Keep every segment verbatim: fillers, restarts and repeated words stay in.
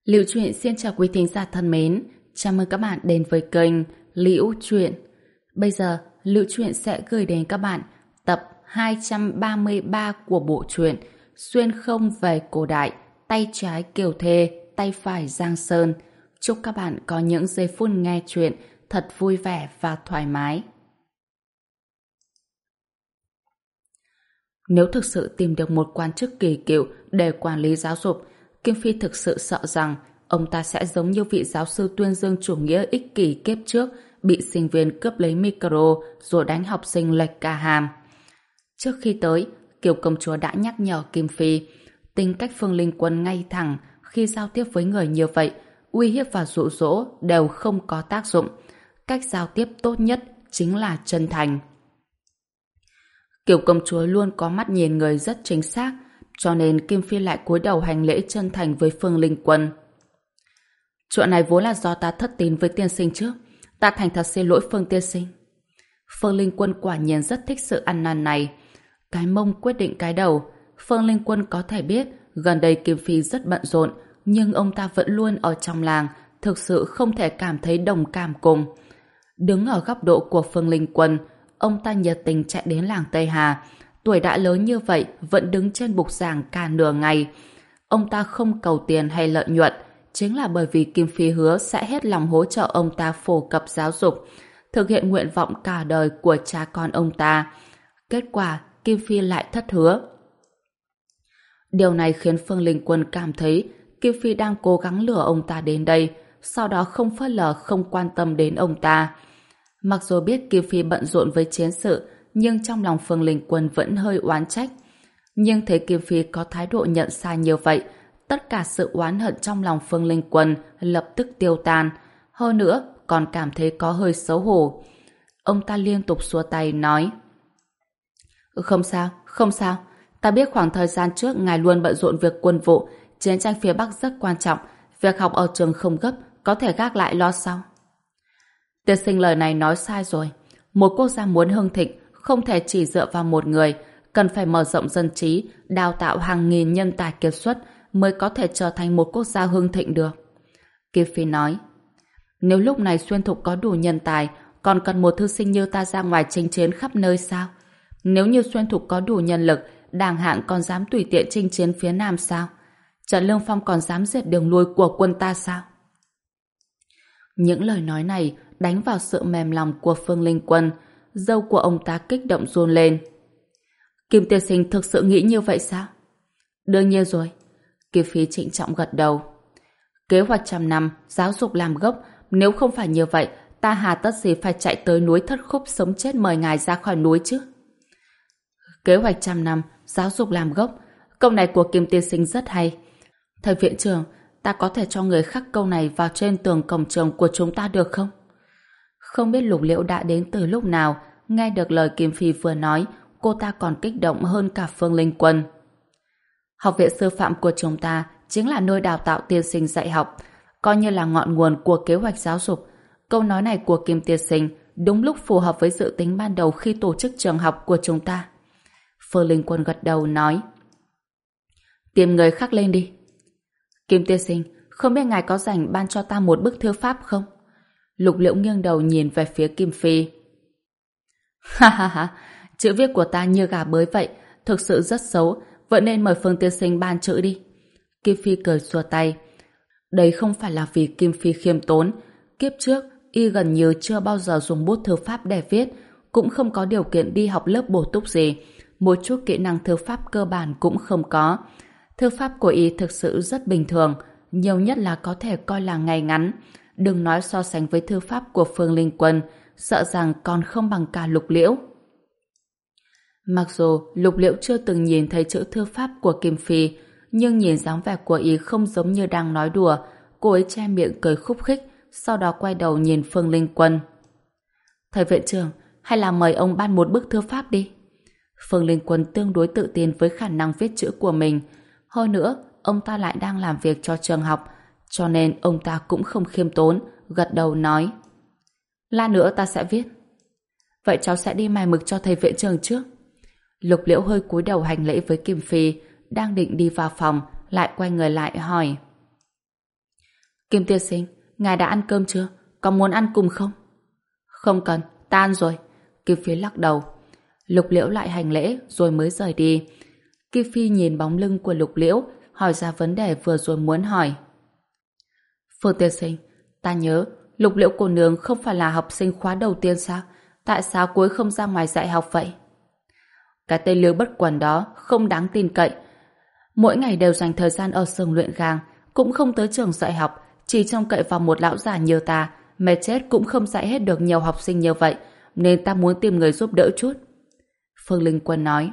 Liễu Chuyện xin chào quý thính giả thân mến, chào mừng các bạn đến với kênh Liễu Chuyện. Bây giờ, Liễu Chuyện sẽ gửi đến các bạn tập hai trăm ba mươi ba của bộ truyện Xuyên không về cổ đại, tay trái Kiều Thê, tay phải Giang Sơn. Chúc các bạn có những giây phút nghe chuyện thật vui vẻ và thoải mái. Nếu thực sự tìm được một quan chức kỳ cựu để quản lý giáo dục, Kim Phi thực sự sợ rằng ông ta sẽ giống như vị giáo sư tuyên dương chủ nghĩa ích kỷ kiếp trước, bị sinh viên cướp lấy micro rồi đánh học sinh lệch cả hàm. Trước khi tới, Kiều công chúa đã nhắc nhở Kim Phi, tính cách Phương Linh Quân ngay thẳng, khi giao tiếp với người như vậy, uy hiếp và dụ dỗ đều không có tác dụng. Cách giao tiếp tốt nhất chính là chân thành. Kiều công chúa luôn có mắt nhìn người rất chính xác, cho nên Kim Phi lại cúi đầu hành lễ chân thành với Phương Linh Quân. Chuyện này vốn là do ta thất tín với tiên sinh trước, ta thành thật xin lỗi Phương tiên sinh. Phương Linh Quân quả nhiên rất thích sự ăn năn này. Cái mông quyết định cái đầu. Phương Linh Quân có thể biết gần đây Kim Phi rất bận rộn, nhưng ông ta vẫn luôn ở trong làng, thực sự không thể cảm thấy đồng cảm cùng. Đứng ở góc độ của Phương Linh Quân, ông ta nhiệt tình chạy đến làng Tây Hà. Tuổi đã lớn như vậy vẫn đứng trên bục giảng cả nửa ngày. Ông ta không cầu tiền hay lợi nhuận, chính là bởi vì Kim Phi hứa sẽ hết lòng hỗ trợ ông ta phổ cập giáo dục, thực hiện nguyện vọng cả đời của cha con ông ta. Kết quả, Kim Phi lại thất hứa. Điều này khiến Phương Linh Quân cảm thấy Kim Phi đang cố gắng lừa ông ta đến đây, sau đó không phớt lờ không quan tâm đến ông ta. Mặc dù biết Kim Phi bận rộn với chiến sự, nhưng trong lòng Phương Linh Quân vẫn hơi oán trách. Nhưng thấy Kim Phi có thái độ nhận sai như vậy, tất cả sự oán hận trong lòng Phương Linh Quân lập tức tiêu tan. Hơn nữa, còn cảm thấy có hơi xấu hổ. Ông ta liên tục xua tay nói: Không sao, không sao. Ta biết khoảng thời gian trước ngài luôn bận rộn việc quân vụ, chiến tranh phía Bắc rất quan trọng, việc học ở trường không gấp, có thể gác lại lo sau. Tiên sinh lời này nói sai rồi. Một quốc gia muốn hưng thịnh không thể chỉ dựa vào một người, cần phải mở rộng dân trí, đào tạo hàng nghìn nhân tài kiệt xuất mới có thể trở thành một quốc gia hưng thịnh được. Kim Phi nói: Nếu lúc này Xuyên Thục có đủ nhân tài, còn cần một thư sinh như ta ra ngoài chinh chiến khắp nơi sao? Nếu như Xuyên Thục có đủ nhân lực, Đàng Hạng còn dám tùy tiện chinh chiến phía Nam sao? Trần Lương Phong còn dám diệt đường lui của quân ta sao? Những lời nói này đánh vào sự mềm lòng của Phương Linh Quân. Dâu của ông ta kích động run lên. Kim tiên sinh thực sự nghĩ như vậy sao? Đương nhiên rồi. Kim Phi trịnh trọng gật đầu. Kế hoạch trăm năm, giáo dục làm gốc. Nếu không phải như vậy, ta hà tất gì phải chạy tới núi Thất Khúc sống chết mời ngài ra khỏi núi chứ? Kế hoạch trăm năm, giáo dục làm gốc. Câu này của Kim tiên sinh rất hay. Thầy viện trưởng, ta có thể cho người khắc câu này vào trên tường cổng trường của chúng ta được không? Không biết Lục Liễu đã đến từ lúc nào, nghe được lời Kim Phi vừa nói, cô ta còn kích động hơn cả Phương Linh Quân. Học viện sư phạm của chúng ta chính là nơi đào tạo tiên sinh dạy học, coi như là ngọn nguồn của kế hoạch giáo dục. Câu nói này của Kim tiên sinh đúng lúc phù hợp với dự tính ban đầu khi tổ chức trường học của chúng ta. Phương Linh Quân gật đầu nói: Tìm người khắc lên đi. Kim tiên sinh, không biết ngài có rảnh ban cho ta một bức thư pháp không? Lục Liễu nghiêng đầu nhìn về phía Kim Phi. Ha ha ha, chữ viết của ta như gà bới vậy, thực sự rất xấu, vậy nên mời Phương tiên sinh ban chữ đi. Kim Phi cười xua tay. Đây không phải là vì Kim Phi khiêm tốn. Kiếp trước, y gần như chưa bao giờ dùng bút thư pháp để viết, cũng không có điều kiện đi học lớp bổ túc gì. Một chút kỹ năng thư pháp cơ bản cũng không có. Thư pháp của y thực sự rất bình thường, nhiều nhất là có thể coi là ngay ngắn. Đừng nói so sánh với thư pháp của Phương Linh Quân, sợ rằng còn không bằng cả Lục Liễu. Mặc dù Lục Liễu chưa từng nhìn thấy chữ thư pháp của Kim Phi, nhưng nhìn dáng vẻ của y không giống như đang nói đùa. Cô ấy che miệng cười khúc khích, sau đó quay đầu nhìn Phương Linh Quân. Thầy viện trưởng, hay là mời ông ban một bức thư pháp đi. Phương Linh Quân tương đối tự tin với khả năng viết chữ của mình. Hơn nữa, ông ta lại đang làm việc cho trường học, cho nên ông ta cũng không khiêm tốn, gật đầu nói: Lát nữa ta sẽ viết. Vậy cháu sẽ đi mài mực cho thầy viện trưởng trước. Lục Liễu hơi cúi đầu hành lễ với Kim Phi, đang định đi vào phòng, lại quay người lại hỏi: Kim tiên sinh, ngài đã ăn cơm chưa? Có muốn ăn cùng không? Không cần, ta ăn rồi. Kim Phi lắc đầu. Lục Liễu lại hành lễ rồi mới rời đi. Kim Phi nhìn bóng lưng của Lục Liễu, hỏi ra vấn đề vừa rồi muốn hỏi. Phương tiên sinh, ta nhớ Lục Liễu cô nương không phải là học sinh khóa đầu tiên sao? Tại sao cô ấy không ra ngoài dạy học vậy? Cái tên Lưu Bất Quần đó không đáng tin cậy. Mỗi ngày đều dành thời gian ở xưởng luyện gang, cũng không tới trường dạy học, chỉ trông cậy vào một lão già như ta, mệt chết cũng không dạy hết được nhiều học sinh như vậy, nên ta muốn tìm người giúp đỡ chút. Phương Linh Quân nói.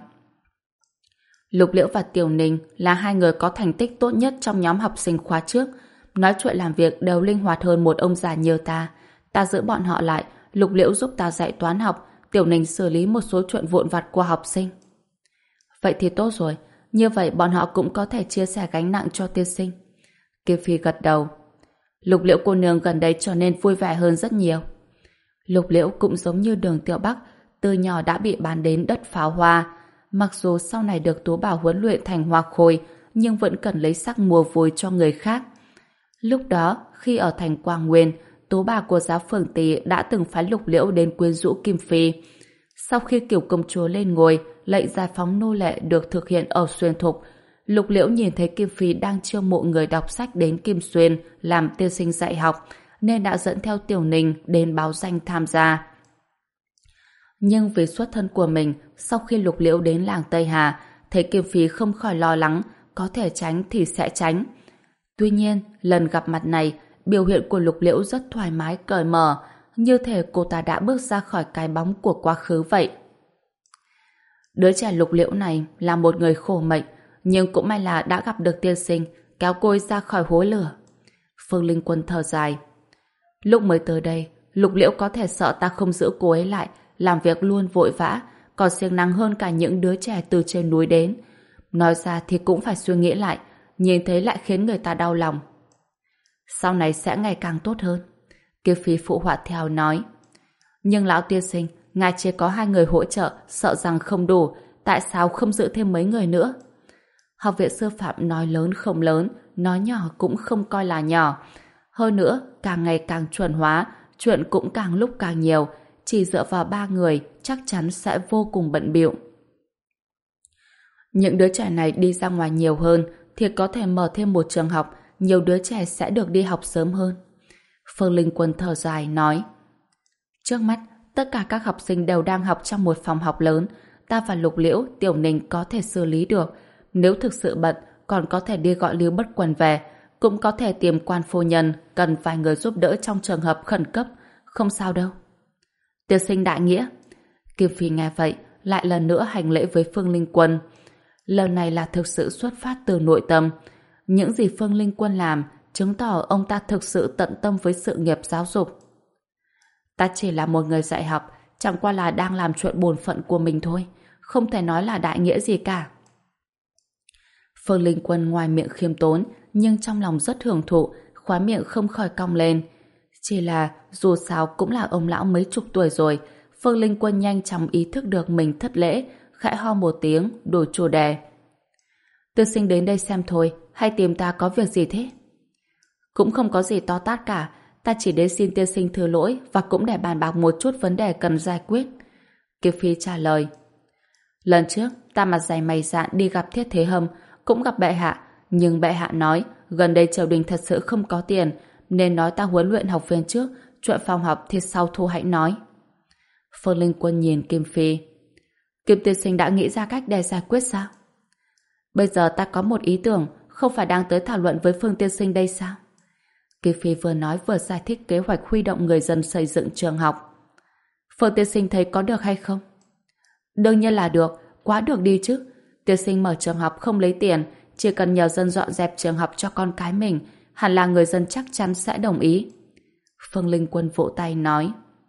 Lục Liễu và Tiểu Ninh là hai người có thành tích tốt nhất trong nhóm học sinh khóa trước, nói chuyện làm việc đều linh hoạt hơn một ông già như ta. Ta giữ bọn họ lại, Lục Liễu giúp ta dạy toán học, Tiểu Ninh xử lý một số chuyện vụn vặt của học sinh. Vậy thì tốt rồi, như vậy bọn họ cũng có thể chia sẻ gánh nặng cho tiên sinh. Kim Phi gật đầu. Lục Liễu cô nương gần đây trở nên vui vẻ hơn rất nhiều. Lục Liễu cũng giống như Đường Tiểu Bắc, từ nhỏ đã bị bán đến đất pháo hoa. Mặc dù sau này được Tú Bảo huấn luyện thành hoa khôi, nhưng vẫn cần lấy sắc mua vui cho người khác. Lúc đó, khi ở thành Quang Nguyên, Tú bà của giáo phường Tỳ đã từng phái Lục Liễu đến quyến rũ Kim Phi. Sau khi Kiều công chúa lên ngôi, lệnh giải phóng nô lệ được thực hiện ở Xuyên Thục, Lục Liễu nhìn thấy Kim Phi đang chiêu mộ người đọc sách đến Kim Xuyên làm tiên sinh dạy học, nên đã dẫn theo Tiểu Ninh đến báo danh tham gia. Nhưng vì xuất thân của mình, sau khi Lục Liễu đến làng Tây Hà, thấy Kim Phi không khỏi lo lắng, có thể tránh thì sẽ tránh. Tuy nhiên, lần gặp mặt này, biểu hiện của Lục Liễu rất thoải mái, cởi mở, như thể cô ta đã bước ra khỏi cái bóng của quá khứ vậy. Đứa trẻ Lục Liễu này là một người khổ mệnh, nhưng cũng may là đã gặp được tiên sinh, kéo cô ấy ra khỏi hố lửa. Phương Linh Quân thở dài. Lúc mới tới đây, Lục Liễu có thể sợ ta không giữ cô ấy lại, làm việc luôn vội vã, còn siêng năng hơn cả những đứa trẻ từ trên núi đến. Nói ra thì cũng phải suy nghĩ lại, nhìn thấy lại khiến người ta đau lòng. Sau này sẽ ngày càng tốt hơn. Kiều Phi phụ họa theo nói. Nhưng lão tiên sinh, ngài chỉ có hai người hỗ trợ, sợ rằng không đủ, tại sao không giữ thêm mấy người nữa? Học viện sư phạm nói lớn không lớn, nói nhỏ cũng không coi là nhỏ. Hơn nữa, càng ngày càng chuẩn hóa, chuyện cũng càng lúc càng nhiều, chỉ dựa vào ba người chắc chắn sẽ vô cùng bận bịu. Những đứa trẻ này đi ra ngoài nhiều hơn thì có thể mở thêm một trường học, nhiều đứa trẻ sẽ được đi học sớm hơn. Phương Linh Quân thở dài nói. Trước mắt, tất cả các học sinh đều đang học trong một phòng học lớn, ta và Lục Liễu, Tiểu Ninh có thể xử lý được. Nếu thực sự bận, còn có thể đi gọi Lưu Bất Quần về, cũng có thể tìm quan phu nhân cần vài người giúp đỡ trong trường hợp khẩn cấp, không sao đâu. Tiên sinh đại nghĩa. Kim Phi nghe vậy, lại lần nữa hành lễ với Phương Linh Quân. Lần này là thực sự xuất phát từ nội tâm. Những gì Phương Linh Quân làm chứng tỏ ông ta thực sự tận tâm với sự nghiệp giáo dục. Ta chỉ là một người dạy học, chẳng qua là đang làm chuyện bổn phận của mình thôi, không thể nói là đại nghĩa gì cả. Phương Linh Quân ngoài miệng khiêm tốn, nhưng trong lòng rất hưởng thụ, khóe miệng không khỏi cong lên. Chỉ là dù sao cũng là ông lão mấy chục tuổi rồi, Phương Linh Quân nhanh chóng ý thức được mình thất lễ, khẽ ho một tiếng, đổi chủ đề. Tiên sinh đến đây xem thôi, hay tìm ta có việc gì thế? Cũng không có gì to tát cả, ta chỉ đến xin tiên sinh thứ lỗi và cũng để bàn bạc một chút vấn đề cần giải quyết. Kiều Phi trả lời. Lần trước, ta mặt dày mày dạn đi gặp Thiết Thế Hâm, cũng gặp bệ hạ, nhưng bệ hạ nói gần đây triều đình thật sự không có tiền, nên nói ta huấn luyện học viên trước, chuyện phòng học thì sau thu hãy nói. Phương Linh Quân nhìn Kim Phi. Kim tiên sinh đã nghĩ ra cách để giải quyết sao? Bây giờ ta có một ý tưởng, không phải đang tới thảo luận với Phương tiên sinh đây sao? Kim Phi vừa nói vừa giải thích kế hoạch huy động người dân xây dựng trường học. Phương tiên sinh thấy có được hay không? Đương nhiên là được, quá được đi chứ. Tiên sinh mở trường học không lấy tiền, chỉ cần nhờ dân dọn dẹp trường học cho con cái mình, hẳn là người dân chắc chắn sẽ đồng ý. Phương Linh Quân vỗ tay nói.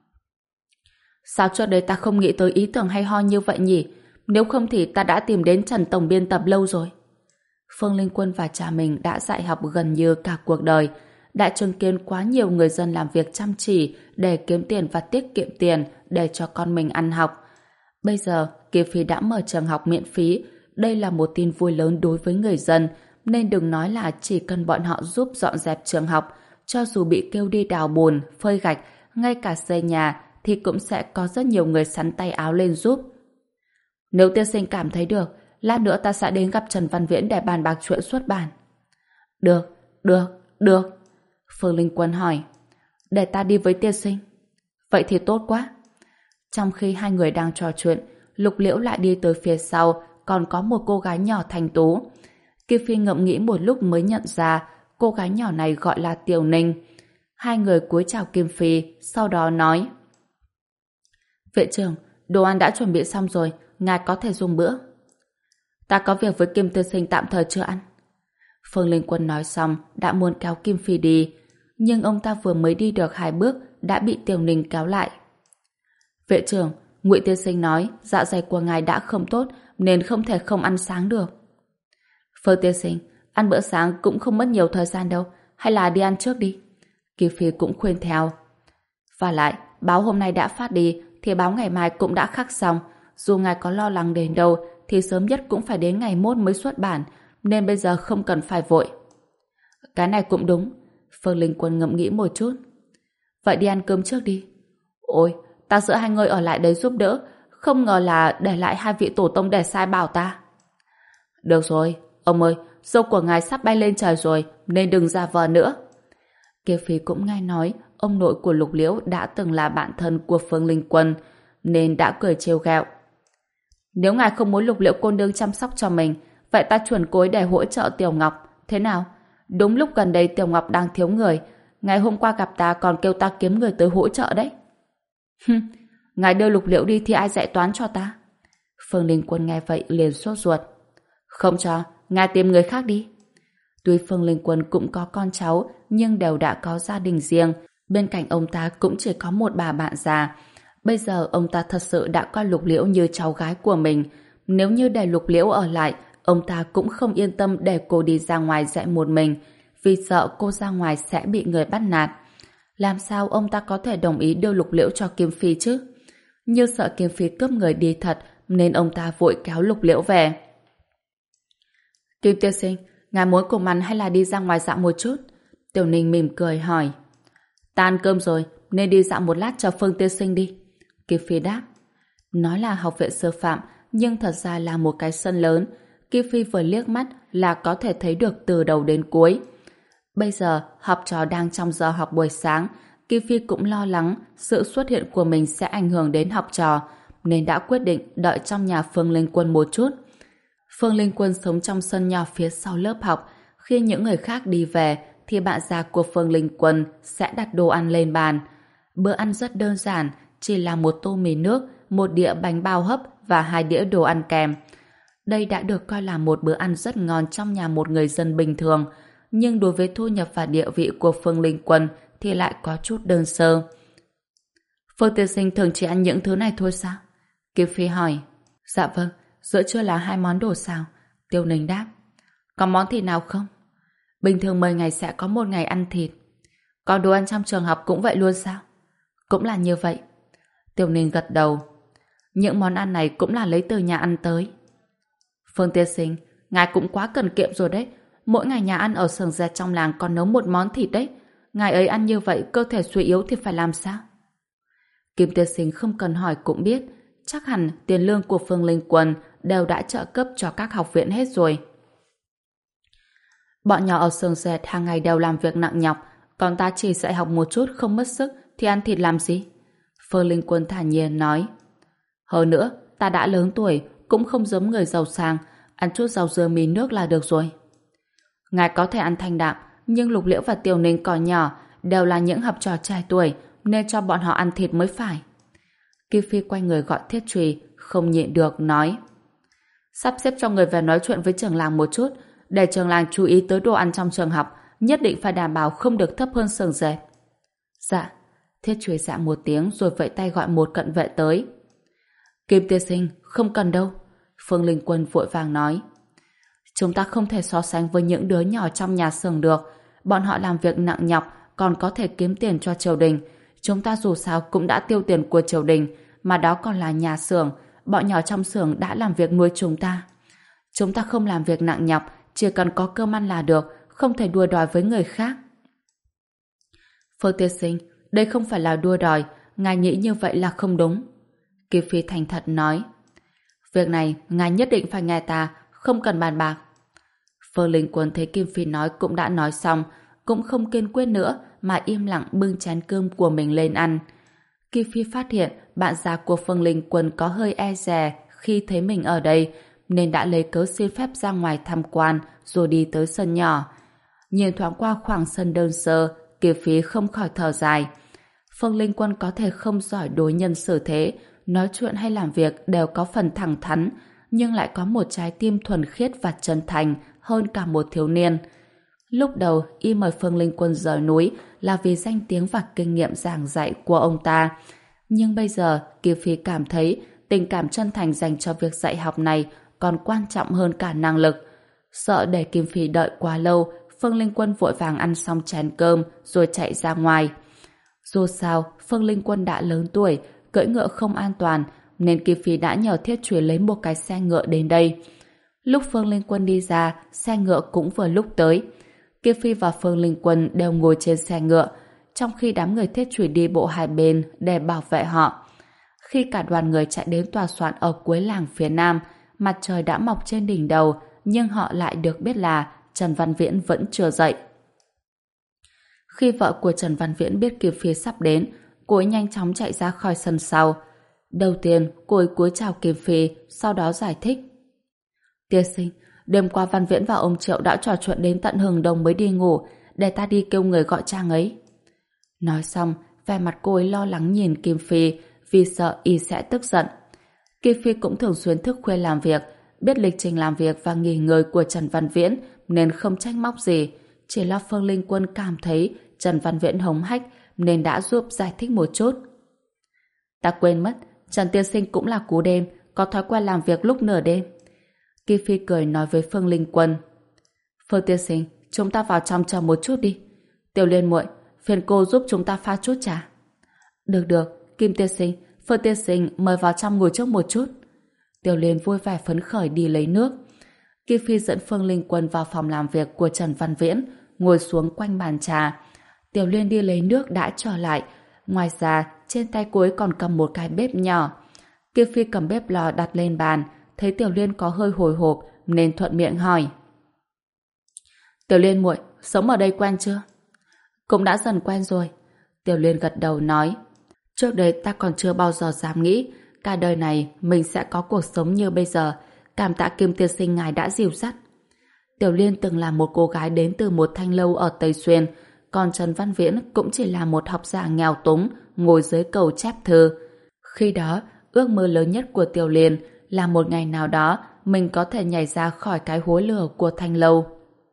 Sao trước đây ta không nghĩ tới ý tưởng hay ho như vậy nhỉ? Nếu không thì ta đã tìm đến Trần tổng biên tập lâu rồi. Phương Linh Quân và cha mình đã dạy học gần như cả cuộc đời, đã chứng kiến quá nhiều người dân làm việc chăm chỉ để kiếm tiền và tiết kiệm tiền để cho con mình ăn học. Bây giờ, Kim Phi đã mở trường học miễn phí, đây là một tin vui lớn đối với người dân, nên đừng nói là chỉ cần bọn họ giúp dọn dẹp trường học, cho dù bị kêu đi đào bùn, phơi gạch, ngay cả xây nhà thì cũng sẽ có rất nhiều người sắn tay áo lên giúp. Nếu tiên sinh cảm thấy được, lát nữa ta sẽ đến gặp Trần Văn Viễn để bàn bạc chuyện xuất bản. Được, được, được. Phương Linh Quân hỏi. Để ta đi với tiên sinh. Vậy thì tốt quá. Trong khi hai người đang trò chuyện, Lục Liễu lại đi tới phía sau, còn có một cô gái nhỏ thanh tú. Kim Phi ngẫm nghĩ một lúc mới nhận ra cô gái nhỏ này gọi là Tiểu Ninh. Hai người cúi chào Kim Phi, sau đó nói: Viện trưởng, đồ ăn đã chuẩn bị xong rồi, ngài có thể dùng bữa. Ta có việc với Kim tiên sinh tạm thời chưa ăn. Phương Linh Quân nói xong đã muốn kéo Kim Phi đi, nhưng ông ta vừa mới đi được hai bước đã bị Tiểu Ninh kéo lại. Viện trưởng, Ngụy tiên sinh nói dạ dày của ngài đã không tốt nên không thể không ăn sáng được. Phương tiên sinh, ăn bữa sáng cũng không mất nhiều thời gian đâu, hay là đi ăn trước đi. Kim Phi cũng khuyên theo. Và lại, báo hôm nay đã phát đi thì báo ngày mai cũng đã khắc xong. Dù ngài có lo lắng đến đâu thì sớm nhất cũng phải đến ngày mốt mới xuất bản, nên bây giờ không cần phải vội. Cái này cũng đúng. Phương Linh Quân ngẫm nghĩ một chút. Vậy đi ăn cơm trước đi. Ôi, ta giữa hai người ở lại đấy giúp đỡ, không ngờ là để lại hai vị tổ tông để sai bảo ta. Được rồi, ông ơi, dâu của ngài sắp bay lên trời rồi, nên đừng giả vờ nữa. Kiều Phi cũng nghe nói ông nội của Lục Liễu đã từng là bạn thân của Phương Linh Quân, nên đã cười trêu ghẹo. Nếu ngài không muốn Lục Liễu cô nương chăm sóc cho mình, vậy ta chuẩn cối để hỗ trợ Tiểu Ngọc. Thế nào? Đúng lúc gần đây Tiểu Ngọc đang thiếu người. Ngày hôm qua gặp ta còn kêu ta kiếm người tới hỗ trợ đấy. Hừm, ngài đưa Lục Liễu đi thì ai dạy toán cho ta? Phương Linh Quân nghe vậy liền sốt ruột. Không cho, ngài tìm người khác đi. Tuy Phương Linh Quân cũng có con cháu, nhưng đều đã có gia đình riêng. Bên cạnh ông ta cũng chỉ có một bà bạn già. Bây giờ ông ta thật sự đã coi Lục Liễu như cháu gái của mình. Nếu như để Lục Liễu ở lại, ông ta cũng không yên tâm để cô đi ra ngoài dạy một mình, vì sợ cô ra ngoài sẽ bị người bắt nạt. Làm sao ông ta có thể đồng ý đưa Lục Liễu cho Kim Phi chứ? Như sợ Kim Phi cướp người đi thật, nên ông ta vội kéo Lục Liễu về. Kim tiên sinh, ngài muốn cùng ăn hay là đi ra ngoài dạo một chút? Tiểu Ninh mỉm cười hỏi. Ta ăn cơm rồi, nên đi dạo một lát cho Phương tiên sinh đi. Kim Phi đáp. Nói là học viện sư phạm, nhưng thật ra là một cái sân lớn. Kim Phi vừa liếc mắt là có thể thấy được từ đầu đến cuối. Bây giờ, học trò đang trong giờ học buổi sáng, Kim Phi cũng lo lắng sự xuất hiện của mình sẽ ảnh hưởng đến học trò, nên đã quyết định đợi trong nhà Phương Linh Quân một chút. Phương Linh Quân sống trong sân nhỏ phía sau lớp học. Khi những người khác đi về, thì bạn già của Phương Linh Quân sẽ đặt đồ ăn lên bàn. Bữa ăn rất đơn giản, chỉ là một tô mì nước, một đĩa bánh bao hấp và hai đĩa đồ ăn kèm. Đây đã được coi là một bữa ăn rất ngon trong nhà một người dân bình thường, nhưng đối với thu nhập và địa vị của Phương Linh Quân thì lại có chút đơn sơ. Phương tiên sinh thường chỉ ăn những thứ này thôi sao? Kim Phi hỏi. Dạ vâng, giữa trưa là hai món đồ xào. Tiêu Ninh đáp. Có món thịt nào không? Bình thường mười ngày sẽ có một ngày ăn thịt. Còn đồ ăn trong trường học cũng vậy luôn sao? Cũng là như vậy. Tiêu Ninh gật đầu. Những món ăn này cũng là lấy từ nhà ăn tới. Phương tiên sinh, ngài cũng quá cần kiệm rồi đấy. Mỗi ngày nhà ăn ở xưởng dệt trong làng còn nấu một món thịt đấy. Ngài ấy ăn như vậy, cơ thể suy yếu thì phải làm sao? Kim tiên sinh không cần hỏi cũng biết, chắc hẳn tiền lương của Phương Linh Quân đều đã trợ cấp cho các học viện hết rồi. Bọn nhỏ ở xưởng dệt hàng ngày đều làm việc nặng nhọc, còn ta chỉ dạy học một chút không mất sức thì ăn thịt làm gì? Phương Linh Quân thản nhiên nói. Hơn nữa, ta đã lớn tuổi, cũng không giống người giàu sang, ăn chút rau dưa mì nước là được rồi. Ngài có thể ăn thanh đạm, nhưng Lục Liễu và Tiểu Ninh còn nhỏ, đều là những học trò trẻ tuổi, nên cho bọn họ ăn thịt mới phải. Kim Phi quay người gọi Thiết Trùy, không nhịn được, nói. Sắp xếp cho người về nói chuyện với trường làng một chút, để trường làng chú ý tới đồ ăn trong trường học, nhất định phải đảm bảo không được thấp hơn xưởng dệt. Dạ. Thiết Trùy dạ một tiếng rồi vẫy tay gọi một cận vệ tới. Kim tiên sinh, không cần đâu. Phương Linh Quân vội vàng nói. Chúng ta không thể so sánh với những đứa nhỏ trong nhà xưởng được. Bọn họ làm việc nặng nhọc, còn có thể kiếm tiền cho triều đình. Chúng ta dù sao cũng đã tiêu tiền của triều đình, mà đó còn là nhà xưởng. Bọn nhỏ trong xưởng đã làm việc nuôi chúng ta. Chúng ta không làm việc nặng nhọc, chỉ cần có cơm ăn là được, không thể đua đòi với người khác. Phương tiên sinh, đây không phải là đua đòi, ngài nghĩ như vậy là không đúng. Kim Phi thành thật nói. Việc này, ngài nhất định phải nghe ta, không cần bàn bạc. Phương Linh Quân thấy Kim Phi nói cũng đã nói xong, cũng không kiên quyết nữa mà im lặng bưng chén cơm của mình lên ăn. Kim Phi phát hiện bạn già của Phương Linh Quân có hơi e dè khi thấy mình ở đây, nên đã lấy cớ xin phép ra ngoài tham quan rồi đi tới sân nhỏ. Nhìn thoáng qua khoảng sân đơn sơ, Kim Phi không khỏi thở dài. Phương Linh Quân có thể không giỏi đối nhân xử thế, nói chuyện hay làm việc đều có phần thẳng thắn, nhưng lại có một trái tim thuần khiết và chân thành hơn cả một thiếu niên. Lúc đầu, y mời Phương Linh Quân rời núi là vì danh tiếng và kinh nghiệm giảng dạy của ông ta. Nhưng bây giờ, Kim Phi cảm thấy tình cảm chân thành dành cho việc dạy học này còn quan trọng hơn cả năng lực. Sợ để Kim Phi đợi quá lâu, Phương Linh Quân vội vàng ăn xong chén cơm rồi chạy ra ngoài. Dù sao, Phương Linh Quân đã lớn tuổi, cưỡi ngựa không an toàn, nên Kim Phi đã nhờ Thiết Chuối lấy một cái xe ngựa đến đây. Lúc Phương Linh Quân đi ra, xe ngựa cũng vừa lúc tới. Kim Phi và Phương Linh Quân đều ngồi trên xe ngựa, trong khi đám người Thiết Chuối đi bộ hai bên để bảo vệ họ. Khi cả đoàn người chạy đến tòa soạn ở cuối làng phía nam, mặt trời đã mọc trên đỉnh đầu, nhưng họ lại được biết là Trần Văn Viễn vẫn chưa dậy. Khi vợ của Trần Văn Viễn biết Kim Phi sắp đến, cô ấy nhanh chóng chạy ra khỏi sân sau. Đầu tiên, cô ấy cúi chào Kim Phi, sau đó giải thích. Tiên sinh, đêm qua Văn Viễn và ông Triệu đã trò chuyện đến tận hừng đông mới đi ngủ, để ta đi kêu người gọi Trang ấy. Nói xong, vẻ mặt cô ấy lo lắng nhìn Kim Phi vì sợ y sẽ tức giận. Kim Phi cũng thường xuyên thức khuya làm việc, biết lịch trình làm việc và nghỉ ngơi của Trần Văn Viễn nên không trách móc gì. Chỉ lo Phương Linh Quân cảm thấy Trần Văn Viễn hống hách nên đã giúp giải thích một chút. Ta quên mất, Trần tiên sinh cũng là cú đêm, có thói quen làm việc lúc nửa đêm. Kim Phi cười nói với Phương Linh Quân. Phương tiên sinh, chúng ta vào trong chờ một chút đi. Tiểu Liên muội, phiền cô giúp chúng ta pha chút trà. Được được, Kim tiên sinh, Phương tiên sinh mời vào trong ngồi trước một chút. Tiểu Liên vui vẻ phấn khởi đi lấy nước. Kim Phi dẫn Phương Linh Quân vào phòng làm việc của Trần Văn Viễn, ngồi xuống quanh bàn trà. Tiểu Liên đi lấy nước đã trở lại. Ngoài ra, trên tay cô ấy còn cầm một cái bếp nhỏ. Kim Phi cầm bếp lò đặt lên bàn, thấy Tiểu Liên có hơi hồi hộp nên thuận miệng hỏi. Tiểu Liên muội, sống ở đây quen chưa? Cũng đã dần quen rồi. Tiểu Liên gật đầu nói. Trước đây ta còn chưa bao giờ dám nghĩ cả đời này mình sẽ có cuộc sống như bây giờ. Cảm tạ Kim tiên sinh ngài đã dìu dắt. Tiểu Liên từng là một cô gái đến từ một thanh lâu ở Tây Xuyên, còn Trần Văn Viễn cũng chỉ là một học giả nghèo túng ngồi dưới cầu chép thư. Khi đó, ước mơ lớn nhất của Tiểu Liên là một ngày nào đó mình có thể nhảy ra khỏi cái hố lửa của thanh lâu.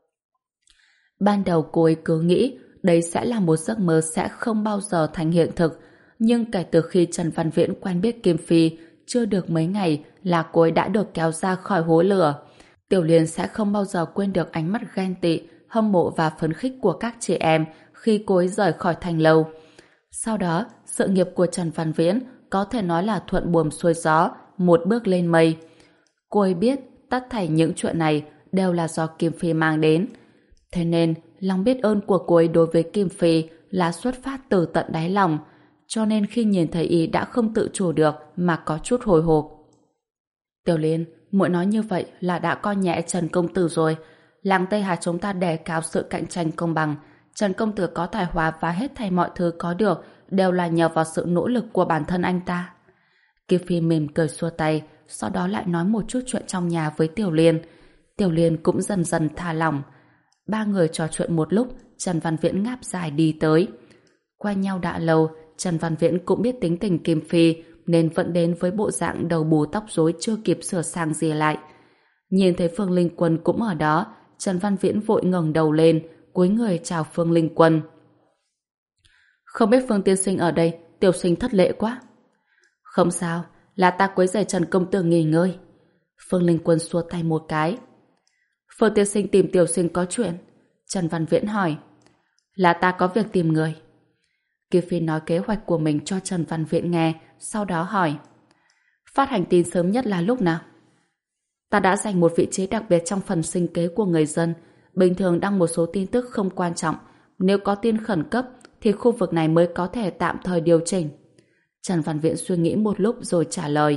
Ban đầu cô ấy cứ nghĩ đấy sẽ là một giấc mơ sẽ không bao giờ thành hiện thực, nhưng kể từ khi Trần Văn Viễn quen biết Kim Phi, chưa được mấy ngày là cô ấy đã được kéo ra khỏi hố lửa. Tiểu Liên sẽ không bao giờ quên được ánh mắt ghen tị, hâm mộ và phấn khích của các chị em khi cô ấy rời khỏi thành lâu. Sau đó, sự nghiệp của Trần Văn Viễn có thể nói là thuận buồm xuôi gió, một bước lên mây. Cô ấy biết tất thảy những chuyện này đều là do Kim Phi mang đến. Thế nên, lòng biết ơn của cô ấy đối với Kim Phi là xuất phát từ tận đáy lòng, cho nên khi nhìn thấy y đã không tự chủ được mà có chút hồi hộp. Tiểu Liên, muội nói như vậy là đã coi nhẹ Trần công tử rồi. Làng Tây Hà chúng ta đề cao sự cạnh tranh công bằng. Trần công tử có tài hoa và hết thảy mọi thứ có được đều là nhờ vào sự nỗ lực của bản thân anh ta. Kim Phi mỉm cười xua tay, sau đó lại nói một chút chuyện trong nhà với Tiểu Liên. Tiểu Liên cũng dần dần thả lỏng. Ba người trò chuyện một lúc, Trần Văn Viễn ngáp dài đi tới. Quen nhau đã lâu, Trần Văn Viễn cũng biết tính tình Kim Phi nên vẫn đến với bộ dạng đầu bù tóc rối chưa kịp sửa sang gì lại. Nhìn thấy Phương Linh Quân cũng ở đó, Trần Văn Viễn vội ngẩng đầu lên, cúi người chào Phương Linh Quân. Không biết Phương tiên sinh ở đây, tiểu sinh thất lễ quá. Không sao, là ta quấy rầy Trần công tử nghỉ ngơi. Phương Linh Quân xua tay một cái. Phương tiên sinh tìm tiểu sinh có chuyện. Trần Văn Viễn hỏi. Là ta có việc tìm người. Kim Phi nói kế hoạch của mình cho Trần Văn Viễn nghe, sau đó hỏi. Phát hành tin sớm nhất là lúc nào? Ta đã dành một vị trí đặc biệt trong phần sinh kế của người dân. Bình thường đăng một số tin tức không quan trọng. Nếu có tin khẩn cấp thì khu vực này mới có thể tạm thời điều chỉnh. Trần Văn Viễn suy nghĩ một lúc rồi trả lời.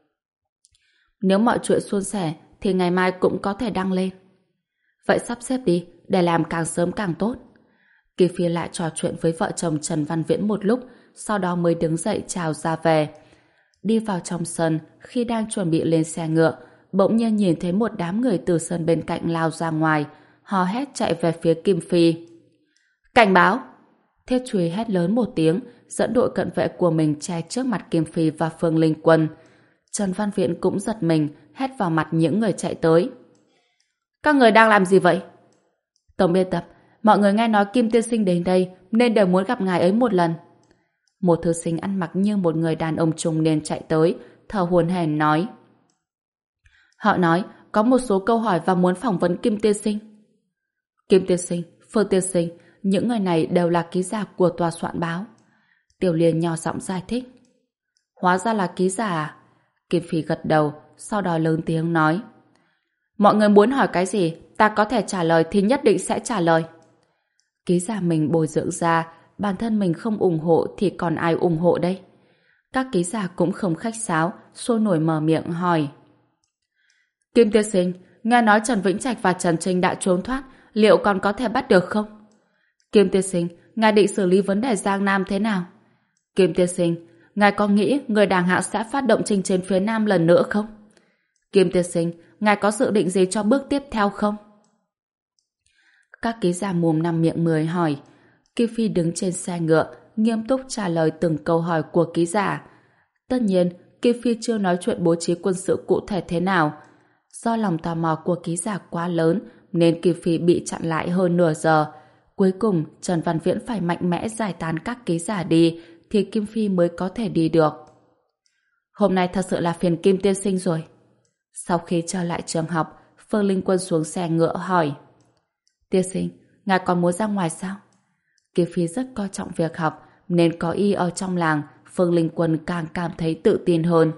Nếu mọi chuyện suôn sẻ thì ngày mai cũng có thể đăng lên. Vậy sắp xếp đi, để làm càng sớm càng tốt. Kỳ Phi lại trò chuyện với vợ chồng Trần Văn Viễn một lúc, sau đó mới đứng dậy chào ra về. Đi vào trong sân, khi đang chuẩn bị lên xe ngựa, bỗng nhiên nhìn thấy một đám người từ sân bên cạnh lao ra ngoài, hò hét chạy về phía Kim Phi. Cảnh báo! Thiết Truy hét lớn một tiếng, dẫn đội cận vệ của mình che trước mặt Kim Phi và Phương Linh Quân. Trần Văn Viễn cũng giật mình, hét vào mặt những người chạy tới. Các người đang làm gì vậy? Tổng biên tập, mọi người nghe nói Kim tiên sinh đến đây nên đều muốn gặp ngài ấy một lần. Một thư sinh ăn mặc như một người đàn ông trung niên chạy tới, thở hổn hển nói. Họ nói có một số câu hỏi và muốn phỏng vấn Kim tiên sinh. Kim tiên sinh, Phương tiên sinh, những người này đều là ký giả của tòa soạn báo. Tiểu Liên nhỏ giọng giải thích. Hóa ra là ký giả à? Kim Phi gật đầu, sau đó lớn tiếng nói. Mọi người muốn hỏi cái gì, ta có thể trả lời thì nhất định sẽ trả lời. Ký giả mình bồi dưỡng ra, bản thân mình không ủng hộ thì còn ai ủng hộ đây? Các ký giả cũng không khách sáo, sôi nổi mở miệng hỏi. Kim tiên sinh, nghe nói Trần Vĩnh Trạch và Trần Trinh đã trốn thoát, liệu còn có thể bắt được không? Kim tiên sinh, ngài định xử lý vấn đề Giang Nam thế nào? Kim tiên sinh, ngài có nghĩ người đảng hạng sẽ phát động chinh chiến phía Nam lần nữa không? Kim tiên sinh, ngài có dự định gì cho bước tiếp theo không? Các ký giả mồm năm miệng mười hỏi. Kim Phi đứng trên xe ngựa, nghiêm túc trả lời từng câu hỏi của ký giả. Tất nhiên, Kim Phi chưa nói chuyện bố trí quân sự cụ thể thế nào. Do lòng tò mò của ký giả quá lớn, nên Kim Phi bị chặn lại hơn nửa giờ. Cuối cùng, Trần Văn Viễn phải mạnh mẽ giải tán các ký giả đi, thì Kim Phi mới có thể đi được. Hôm nay thật sự là phiền Kim tiên sinh rồi. Sau khi trở lại trường học, Phương Linh Quân xuống xe ngựa hỏi. Tiên sinh, ngài còn muốn ra ngoài sao? Kim Phi rất coi trọng việc học, nên có y ở trong làng, Phương Linh Quân càng cảm thấy tự tin hơn.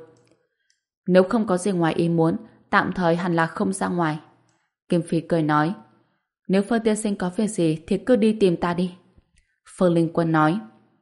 Nếu không có gì ngoài ý muốn, tạm thời hẳn là không ra ngoài. Kim Phi cười nói. Nếu Phương tiên sinh có việc gì thì cứ đi tìm ta đi. Phương Linh Quân nói.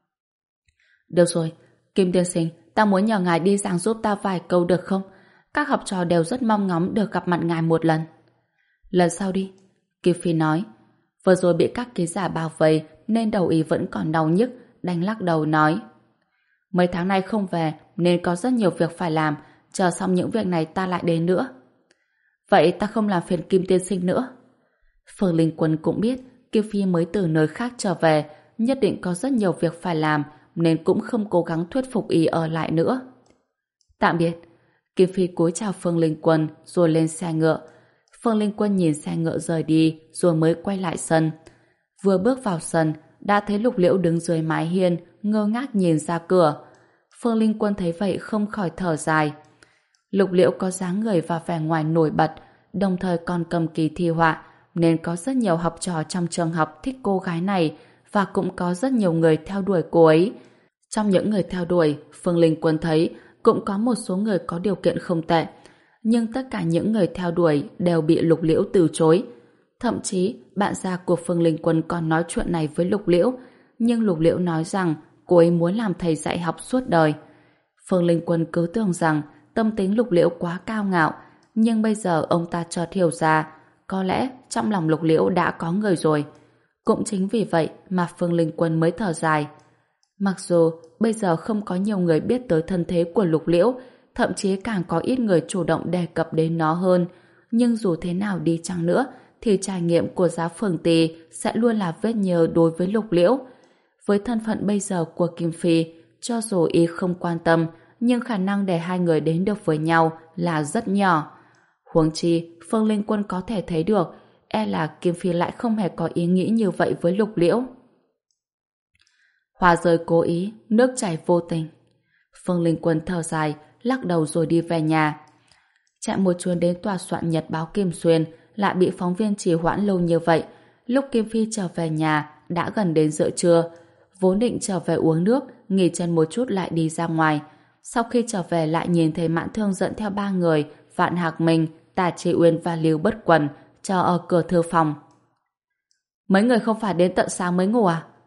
Được rồi, Kim tiên sinh, ta muốn nhờ ngài đi giảng giúp ta vài câu được không? Các học trò đều rất mong ngóng được gặp mặt ngài một lần. Lần sau đi. Kim Phi nói. Vừa rồi bị các ký giả bao vây nên đầu ý vẫn còn đau nhức, đành lắc đầu nói. Mấy tháng nay không về nên có rất nhiều việc phải làm, chờ xong những việc này ta lại đến nữa. Vậy ta không làm phiền Kim tiên sinh nữa. Phương Linh Quân cũng biết Kim Phi mới từ nơi khác trở về, nhất định có rất nhiều việc phải làm, nên cũng không cố gắng thuyết phục y ở lại nữa. Tạm biệt. Kim Phi cúi chào Phương Linh Quân rồi lên xe ngựa. Phương Linh Quân nhìn xe ngựa rời đi rồi mới quay lại sân. Vừa bước vào sân đã thấy Lục Liễu đứng dưới mái hiên ngơ ngác nhìn ra cửa. Phương Linh Quân thấy vậy không khỏi thở dài. Lục Liễu có dáng người và vẻ ngoài nổi bật, đồng thời còn cầm kỳ thi họa, nên có rất nhiều học trò trong trường học thích cô gái này và cũng có rất nhiều người theo đuổi cô ấy. Trong những người theo đuổi, Phương Linh Quân thấy cũng có một số người có điều kiện không tệ, nhưng tất cả những người theo đuổi đều bị Lục Liễu từ chối. Thậm chí, bạn già của Phương Linh Quân còn nói chuyện này với Lục Liễu, nhưng Lục Liễu nói rằng cô ấy muốn làm thầy dạy học suốt đời. Phương Linh Quân cứ tưởng rằng tâm tính Lục Liễu quá cao ngạo, nhưng bây giờ ông ta chợt hiểu ra, có lẽ trong lòng Lục Liễu đã có người rồi. Cũng chính vì vậy mà Phương Linh Quân mới thở dài. Mặc dù bây giờ không có nhiều người biết tới thân thế của Lục Liễu, thậm chí càng có ít người chủ động đề cập đến nó hơn, nhưng dù thế nào đi chăng nữa thì trải nghiệm của Giá Phường Tì sẽ luôn là vết nhơ đối với Lục Liễu. Với thân phận bây giờ của Kim Phi, cho dù y không quan tâm, nhưng khả năng để hai người đến được với nhau là rất nhỏ. Huống chi, Phương Linh Quân có thể thấy được, e là Kim Phi lại không hề có ý nghĩ như vậy với Lục Liễu. Hoa rơi cố ý, nước chảy vô tình. Phương Linh Quân thở dài, lắc đầu rồi đi về nhà. Chạy một chuyến đến tòa soạn nhật báo Kim Xuyên, lại bị phóng viên trì hoãn lâu như vậy. Lúc Kim Phi trở về nhà, đã gần đến giữa trưa. Vốn định trở về uống nước, nghỉ chân một chút lại đi ra ngoài. Sau khi trở về lại nhìn thấy Mãn Thương dẫn theo ba người, Vạn Hạc Minh, Tả Tri Uyên và Lưu Bất Quần, chờ ở cửa thư phòng. Mấy người không phải đến tận sáng mới ngủ à?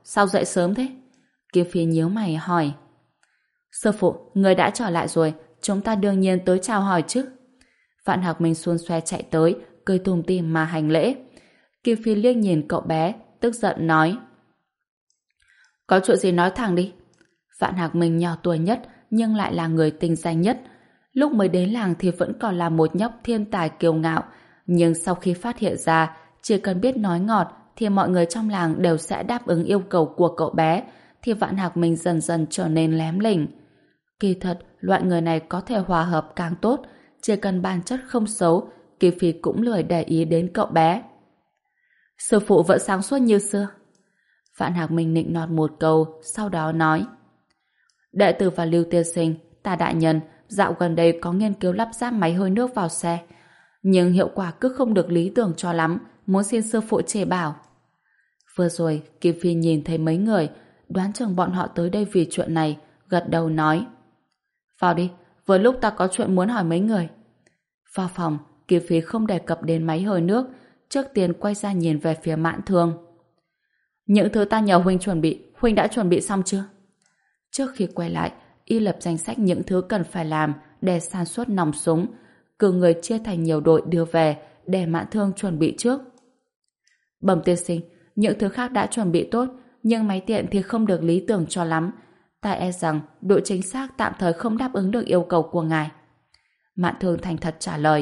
sao dậy sớm thế? Kim Phi nhíu mày hỏi. Sư phụ, người đã trở lại rồi, chúng ta đương nhiên tới chào hỏi chứ. Vạn Hạc Minh xuôn xoe chạy tới, cười tùm tìm mà hành lễ. Kim Phi liếc nhìn cậu bé, tức giận nói. Có chuyện gì nói thẳng đi. Vạn Hạc Minh nhỏ tuổi nhất, nhưng lại là người tinh danh nhất. Lúc mới đến làng thì vẫn còn là một nhóc thiên tài kiêu ngạo, nhưng sau khi phát hiện ra, chỉ cần biết nói ngọt thì mọi người trong làng đều sẽ đáp ứng yêu cầu của cậu bé, thì Vạn Hạc Minh dần dần trở nên lém lỉnh. Kỳ thật, loại người này có thể hòa hợp càng tốt, chỉ cần bản chất không xấu, Kim Phi cũng lười để ý đến cậu bé. Sư phụ vẫn sáng suốt như xưa. Vạn Hạc Minh nịnh nọt một câu, sau đó nói. Đệ tử và Lưu tiên sinh, ta đại nhân, dạo gần đây có nghiên cứu lắp ráp máy hơi nước vào xe, nhưng hiệu quả cứ không được lý tưởng cho lắm, muốn xin sư phụ chỉ bảo. Vừa rồi, Kim Phi nhìn thấy mấy người, đoán chừng bọn họ tới đây vì chuyện này, gật đầu nói. Vào đi, vừa lúc ta có chuyện muốn hỏi mấy người. Vào phòng, Kim Phi không đề cập đến máy hơi nước, trước tiên quay ra nhìn về phía Mạn Thương. Những thứ ta nhờ huynh chuẩn bị, huynh đã chuẩn bị xong chưa? Trước khi quay lại, y lập danh sách những thứ cần phải làm để sản xuất nòng súng, cử người chia thành nhiều đội đưa về để Mạn Thương chuẩn bị trước. Bẩm tiên sinh, những thứ khác đã chuẩn bị tốt, nhưng máy tiện thì không được lý tưởng cho lắm. Ta e rằng độ chính xác tạm thời không đáp ứng được yêu cầu của ngài. Mạn Thương thành thật trả lời.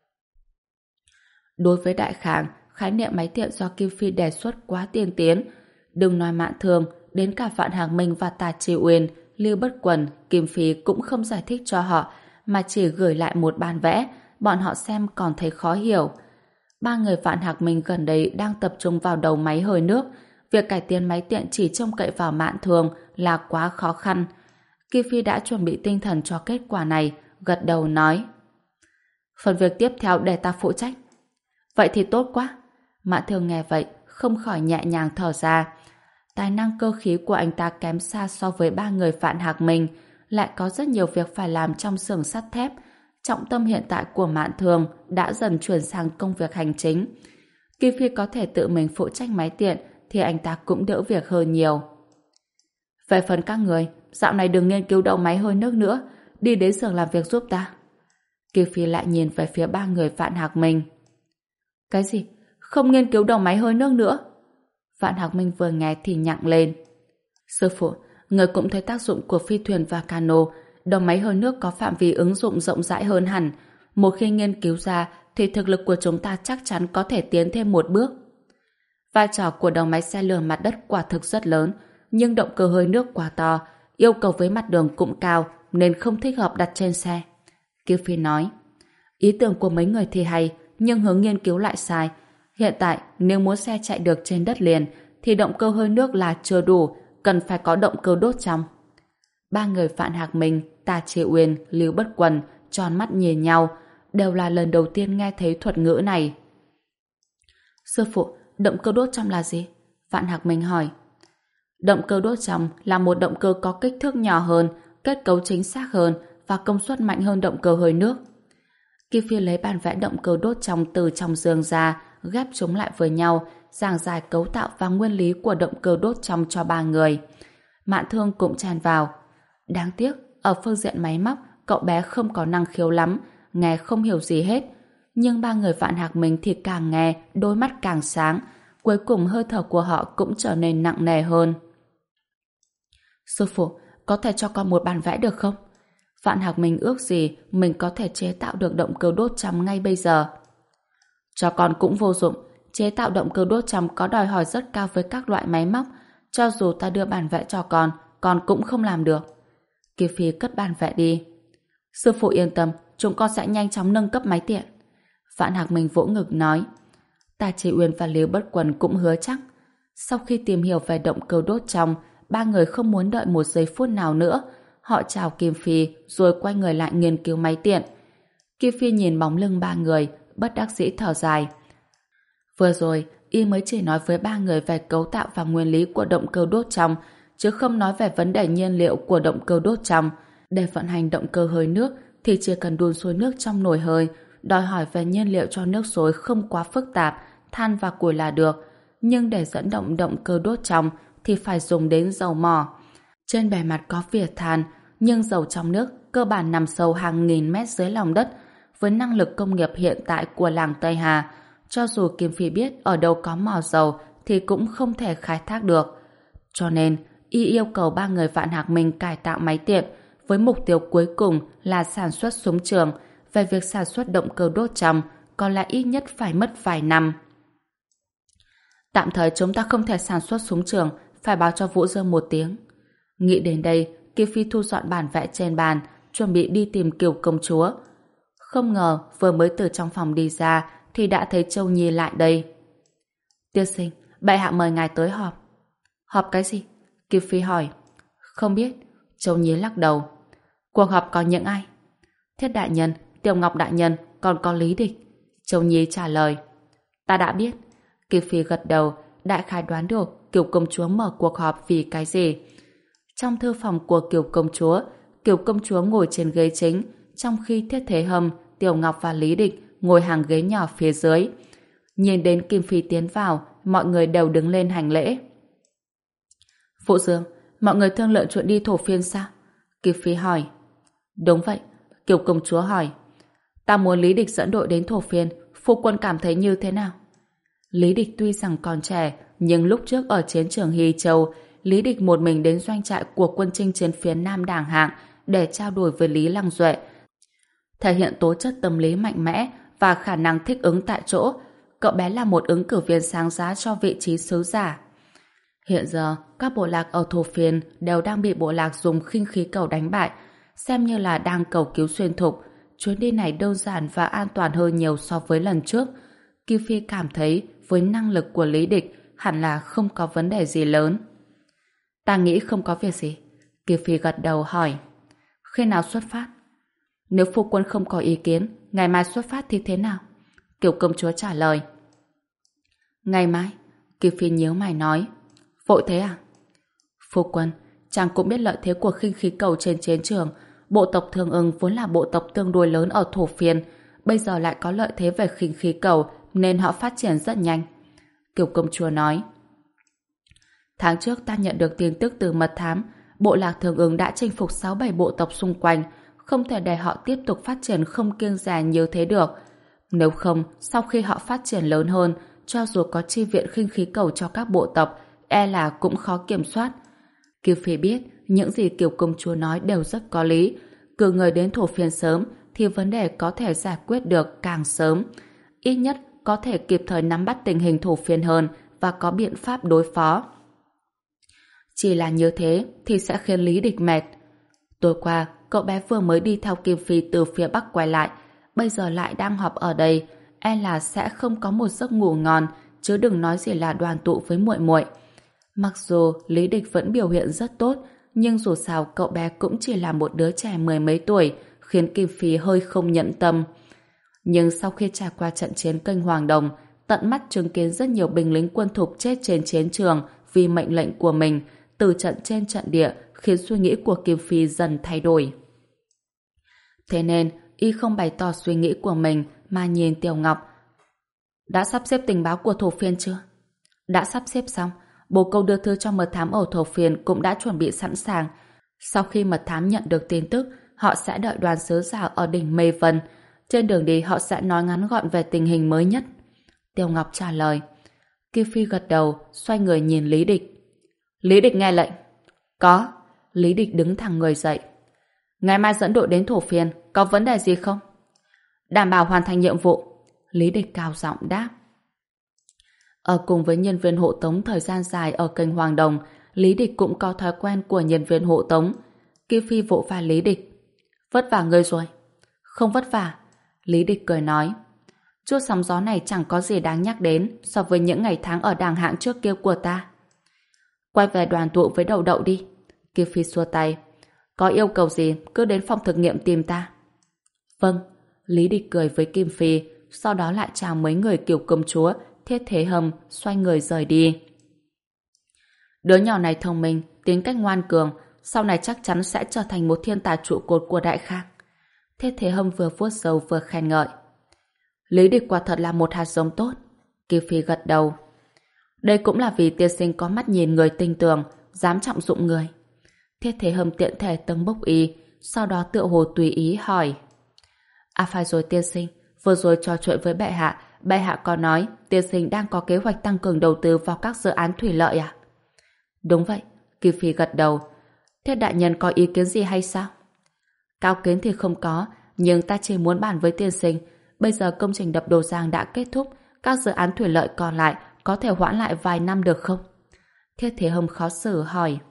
Đối với Đại Khang, khái niệm máy tiện do Kim Phi đề xuất quá tiên tiến. Đừng nói Mạn Thương, đến cả Vạn Hạc Minh và Tà Chi Uyên, Lưu Bất Quần, Kim Phi cũng không giải thích cho họ, mà chỉ gửi lại một bản vẽ, bọn họ xem còn thấy khó hiểu. Ba người Vạn Hạc Minh gần đây đang tập trung vào đầu máy hơi nước, việc cải tiến máy tiện chỉ trông cậy vào Mạn Thương là quá khó khăn. Kim Phi đã chuẩn bị tinh thần cho kết quả này, gật đầu nói. Phần việc tiếp theo để ta phụ trách. Vậy thì tốt quá. Mạn Thương nghe vậy, không khỏi nhẹ nhàng thở ra. Tài năng cơ khí của anh ta kém xa so với ba người Vạn Hạc Minh, lại có rất nhiều việc phải làm trong xưởng sắt thép. Trọng tâm hiện tại của Mạn Thương đã dần chuyển sang công việc hành chính. Kim Phi có thể tự mình phụ trách máy tiện thì anh ta cũng đỡ việc hơn nhiều. Về phần các người, dạo này đừng nghiên cứu đầu máy hơi nước nữa, đi đến xưởng làm việc giúp ta. Kim Phi lại nhìn về phía ba người Vạn Hạc Minh. Cái gì? Không nghiên cứu đầu máy hơi nước nữa? Vạn Hạc Minh vừa nghe thì nhặng lên. Sư phụ, người cũng thấy tác dụng của phi thuyền và cano, đầu máy hơi nước có phạm vi ứng dụng rộng rãi hơn hẳn. Một khi nghiên cứu ra thì thực lực của chúng ta chắc chắn có thể tiến thêm một bước. Vai trò của đầu máy xe lửa mặt đất quả thực rất lớn, nhưng động cơ hơi nước quá to, yêu cầu với mặt đường cũng cao nên không thích hợp đặt trên xe. Kim Phi nói, ý tưởng của mấy người thì hay, nhưng hướng nghiên cứu lại sai. Hiện tại, nếu muốn xe chạy được trên đất liền thì động cơ hơi nước là chưa đủ, cần phải có động cơ đốt trong. Ba người Vạn Hạc Minh, Tà Chi Uyên, Lưu Bất Quần tròn mắt nhìn nhau, đều là lần đầu tiên nghe thấy thuật ngữ này. Sư phụ, động cơ đốt trong là gì? Vạn Hạc Minh hỏi. Động cơ đốt trong là một động cơ có kích thước nhỏ hơn, kết cấu chính xác hơn và công suất mạnh hơn động cơ hơi nước. Kim Phi lấy bản vẽ động cơ đốt trong từ trong giường ra, ghép chúng lại với nhau, giảng giải cấu tạo và nguyên lý của động cơ đốt trong cho ba người. Mạn Thương cũng tràn vào. Đáng tiếc, ở phương diện máy móc, cậu bé không có năng khiếu lắm, nghe không hiểu gì hết. Nhưng ba người Vạn Hạc Minh thì càng nghe, đôi mắt càng sáng, cuối cùng hơi thở của họ cũng trở nên nặng nề hơn. Sư phụ, có thể cho con một bản vẽ được không? Vạn Hạc Minh ước gì mình có thể chế tạo được động cơ đốt trong ngay bây giờ. Cho con cũng vô dụng, chế tạo động cơ đốt trong có đòi hỏi rất cao với các loại máy móc, cho dù ta đưa bản vẽ cho con, con cũng không làm được. Kim Phi cất bản vẽ đi. Sư phụ yên tâm, chúng con sẽ nhanh chóng nâng cấp máy tiện. Vạn Hạc Minh vỗ ngực nói. Tà Chi Uyên và Lưu Bất Quần cũng hứa chắc. Sau khi tìm hiểu về động cơ đốt trong, ba người không muốn đợi một giây phút nào nữa. Họ chào Kim Phi rồi quay người lại nghiên cứu máy tiện. Kim Phi nhìn bóng lưng ba người, bất đắc dĩ thở dài. Vừa rồi, y mới chỉ nói với ba người về cấu tạo và nguyên lý của động cơ đốt trong, chứ không nói về vấn đề nhiên liệu của động cơ đốt trong. Để vận hành động cơ hơi nước thì chỉ cần đun sôi nước trong nồi hơi, đòi hỏi về nhiên liệu cho nước sôi không quá phức tạp, than và củi là được. Nhưng để dẫn động động cơ đốt trong thì thì phải dùng đến dầu mỏ. Trên bề mặt có vỉa than, nhưng dầu trong nước cơ bản nằm sâu hàng nghìn mét dưới lòng đất. Với năng lực công nghiệp hiện tại của làng Tây Hà, cho dù Kim Phi biết ở đâu có mỏ dầu thì cũng không thể khai thác được. Cho nên, y yêu cầu ba người Vạn Hạc Minh cải tạo máy tiện với mục tiêu cuối cùng là sản xuất súng trường. Về việc sản xuất động cơ đốt châm, có lẽ ít nhất phải mất vài năm. Tạm thời chúng ta không thể sản xuất súng trường, phải báo cho Vũ Dương một tiếng. Nghĩ đến đây, Kim Phi thu dọn bản vẽ trên bàn, chuẩn bị đi tìm Kiều công chúa. Không ngờ vừa mới từ trong phòng đi ra thì đã thấy Châu Nhi lại đây. Tiên sinh, bệ hạ mời ngài tới họp. Họp cái gì? Kim Phi hỏi. Không biết. Châu Nhi lắc đầu. Cuộc họp có những ai? Thiết đại nhân, Tiểu Ngọc đại nhân, còn có Lý Địch. Châu Nhi trả lời. Ta đã biết. Kim Phi gật đầu, đại khái đoán được Kiều công chúa mở cuộc họp vì cái gì. Trong thư phòng của Kiều công chúa, Kiều công chúa ngồi trên ghế chính, trong khi Thiết Thế Hâm, Tiểu Ngọc và Lý Địch ngồi hàng ghế nhỏ phía dưới. Nhìn đến Kim Phi tiến vào, mọi người đều đứng lên hành lễ. Phụ Dương, mọi người thương lượng chuyện đi Thổ Phiên sao? Kim Phi hỏi. Đúng vậy. Kiều công chúa hỏi. Ta muốn Lý Địch dẫn đội đến Thổ Phiên, phu quân cảm thấy như thế nào? Lý Địch tuy rằng còn trẻ, nhưng lúc trước ở chiến trường Hy Châu, Lý Địch một mình đến doanh trại của quân chinh chiến phía Nam Đảng Hạng để trao đổi với Lý Lăng Duệ, thể hiện tố chất tâm lý mạnh mẽ và khả năng thích ứng tại chỗ. Cậu bé là một ứng cử viên sáng giá cho vị trí sứ giả. Hiện giờ, các bộ lạc ở Thổ Phiên đều đang bị bộ lạc dùng khinh khí cầu đánh bại, xem như là đang cầu cứu xuyên thục. Chuyến đi này đơn giản và an toàn hơn nhiều so với lần trước. Kim Phi cảm thấy với năng lực của Lý Địch hẳn là không có vấn đề gì lớn. Ta nghĩ không có việc gì. Kim Phi gật đầu hỏi. Khi nào xuất phát? Nếu phu quân không có ý kiến, ngày mai xuất phát thì thế nào? Kiều công chúa trả lời. Ngày mai? Kim Phi nhíu mày nói. Vội thế à? Phu quân, chàng cũng biết lợi thế của khinh khí cầu trên chiến trường. Bộ tộc Thương Ưng vốn là bộ tộc tương đối lớn ở Thổ Phiên, bây giờ lại có lợi thế về khinh khí cầu nên họ phát triển rất nhanh. Kiều công chúa nói. Tháng trước ta nhận được tin tức từ mật thám, bộ lạc Thương Ưng đã chinh phục sáu bảy bộ tộc xung quanh, không thể để họ tiếp tục phát triển không kiêng dè như thế được. Nếu không, sau khi họ phát triển lớn hơn, cho dù có chi viện khinh khí cầu cho các bộ tộc, e là cũng khó kiểm soát. Kiều Phi biết những gì Kiều công chúa nói đều rất có lý. Cử người đến Thổ Phiên sớm thì vấn đề có thể giải quyết được càng sớm. Ít nhất có thể kịp thời nắm bắt tình hình Thổ Phiên hơn và có biện pháp đối phó. Chỉ là như thế thì sẽ khiến Lý Địch mệt. Tối qua, cậu bé vừa mới đi theo Kim Phi từ phía Bắc quay lại, bây giờ lại đang họp ở đây, e là sẽ không có một giấc ngủ ngon, chứ đừng nói gì là đoàn tụ với muội muội. Mặc dù Lý Địch vẫn biểu hiện rất tốt, nhưng dù sao cậu bé cũng chỉ là một đứa trẻ mười mấy tuổi, khiến Kim Phi hơi không nhẫn tâm. Nhưng sau khi trải qua trận chiến kênh Hoàng Đồng, tận mắt chứng kiến rất nhiều binh lính quân thục chết trên chiến trường vì mệnh lệnh của mình, từ trận trên trận địa, khiến suy nghĩ của Kim Phi dần thay đổi. Thế nên, y không bày tỏ suy nghĩ của mình mà nhìn Tiểu Ngọc. Đã sắp xếp tình báo của Thổ Phiên chưa? Đã sắp xếp xong. Bồ câu đưa thư cho mật thám ở Thổ Phiên cũng đã chuẩn bị sẵn sàng. Sau khi mật thám nhận được tin tức, họ sẽ đợi đoàn sứ giả ở đỉnh Mê Vân. Trên đường đi họ sẽ nói ngắn gọn về tình hình mới nhất. Tiêu Ngọc trả lời. Kim Phi gật đầu, xoay người nhìn Lý Địch. Lý Địch nghe lệnh. Có. Lý Địch đứng thẳng người dậy. Ngày mai dẫn đội đến Thổ Phiên, có vấn đề gì không? Đảm bảo hoàn thành nhiệm vụ. Lý Địch cao giọng đáp. Ở cùng với nhân viên hộ tống thời gian dài ở kênh Hoàng Đồng, Lý Địch cũng có thói quen của nhân viên hộ tống. Kim Phi vỗ vai Lý Địch. Vất vả ngươi rồi. Không vất vả. Lý Địch cười nói. Chút sóng gió này chẳng có gì đáng nhắc đến so với những ngày tháng ở Đàng Hạng trước kia của ta. Quay về đoàn tụ với Đậu Đậu đi. Kim Phi xua tay. Có yêu cầu gì cứ đến phòng thực nghiệm tìm ta. Vâng. Lý Địch cười với Kim Phi, sau đó lại chào mấy người Kiều công chúa, Thiết Thế Hâm, xoay người rời đi. Đứa nhỏ này thông minh, tính cách ngoan cường, sau này chắc chắn sẽ trở thành một thiên tài trụ cột của Đại Khang. Thiết Thế Hâm vừa vuốt râu vừa khen ngợi. Lý Địch quả thật là một hạt giống tốt. Kim Phi gật đầu. Đây cũng là vì tiên sinh có mắt nhìn người tinh tường, dám trọng dụng người. Thiết Thế Hâm tiện thể tâng bốc y, sau đó tựa hồ tùy ý hỏi. À phải rồi tiên sinh, vừa rồi trò chuyện với bệ hạ, bệ hạ có nói tiên sinh đang có kế hoạch tăng cường đầu tư vào các dự án thủy lợi à? Đúng vậy, Kim Phi gật đầu. Thiết đại nhân có ý kiến gì hay sao? Cao kiến thì không có, nhưng ta chỉ muốn bàn với tiên sinh. Bây giờ công trình đập Đồ Giang đã kết thúc, các dự án thủy lợi còn lại có thể hoãn lại vài năm được không? Thiết Thế Hâm khó xử hỏi.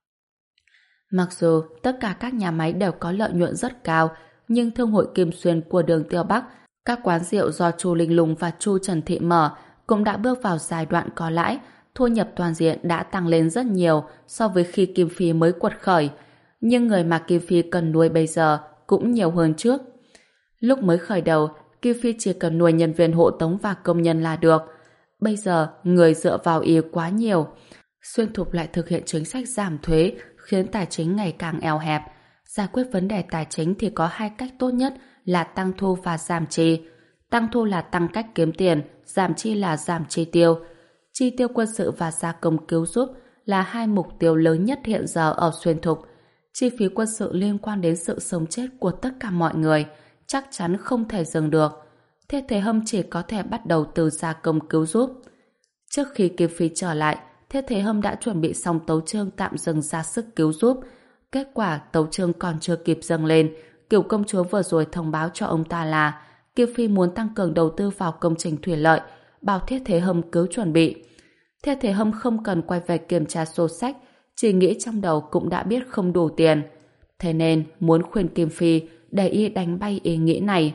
Mặc dù tất cả các nhà máy đều có lợi nhuận rất cao, nhưng Thương hội Kim Xuyên của đường Tiêu Bắc, các quán rượu do Chu Linh Lung và Chu Trần Thị mở cũng đã bước vào giai đoạn có lãi, thu nhập toàn diện đã tăng lên rất nhiều so với khi Kim Phi mới quật khởi. Nhưng người mà Kim Phi cần nuôi bây giờ cũng nhiều hơn trước. Lúc mới khởi đầu, Kim Phi chỉ cần nuôi nhân viên hộ tống và công nhân là được. Bây giờ, người dựa vào y quá nhiều. Xuyên Thục lại thực hiện chính sách giảm thuế, khiến tài chính ngày càng eo hẹp. Giải quyết vấn đề tài chính thì có hai cách tốt nhất là tăng thu và giảm chi. Tăng thu là tăng cách kiếm tiền, giảm chi là giảm chi tiêu. Chi tiêu quân sự và gia công cứu giúp là hai mục tiêu lớn nhất hiện giờ ở Xuyên Thục. Chi phí quân sự liên quan đến sự sống chết của tất cả mọi người, chắc chắn không thể dừng được. Thiết Thế Hâm chỉ có thể bắt đầu từ gia công cứu giúp. Trước khi Kim Phi trở lại, Thiết Thế Hâm đã chuẩn bị xong tấu chương tạm dừng ra sức cứu giúp. Kết quả tấu chương còn chưa kịp dâng lên, Cửu công chúa vừa rồi thông báo cho ông ta là Kim Phi muốn tăng cường đầu tư vào công trình thủy lợi, bảo Thiết Thế Hâm cứ chuẩn bị. Thiết Thế Hâm không cần quay về kiểm tra sổ sách, chỉ nghĩ trong đầu cũng đã biết không đủ tiền. Thế nên muốn khuyên Kim Phi để y đánh bay ý nghĩ này.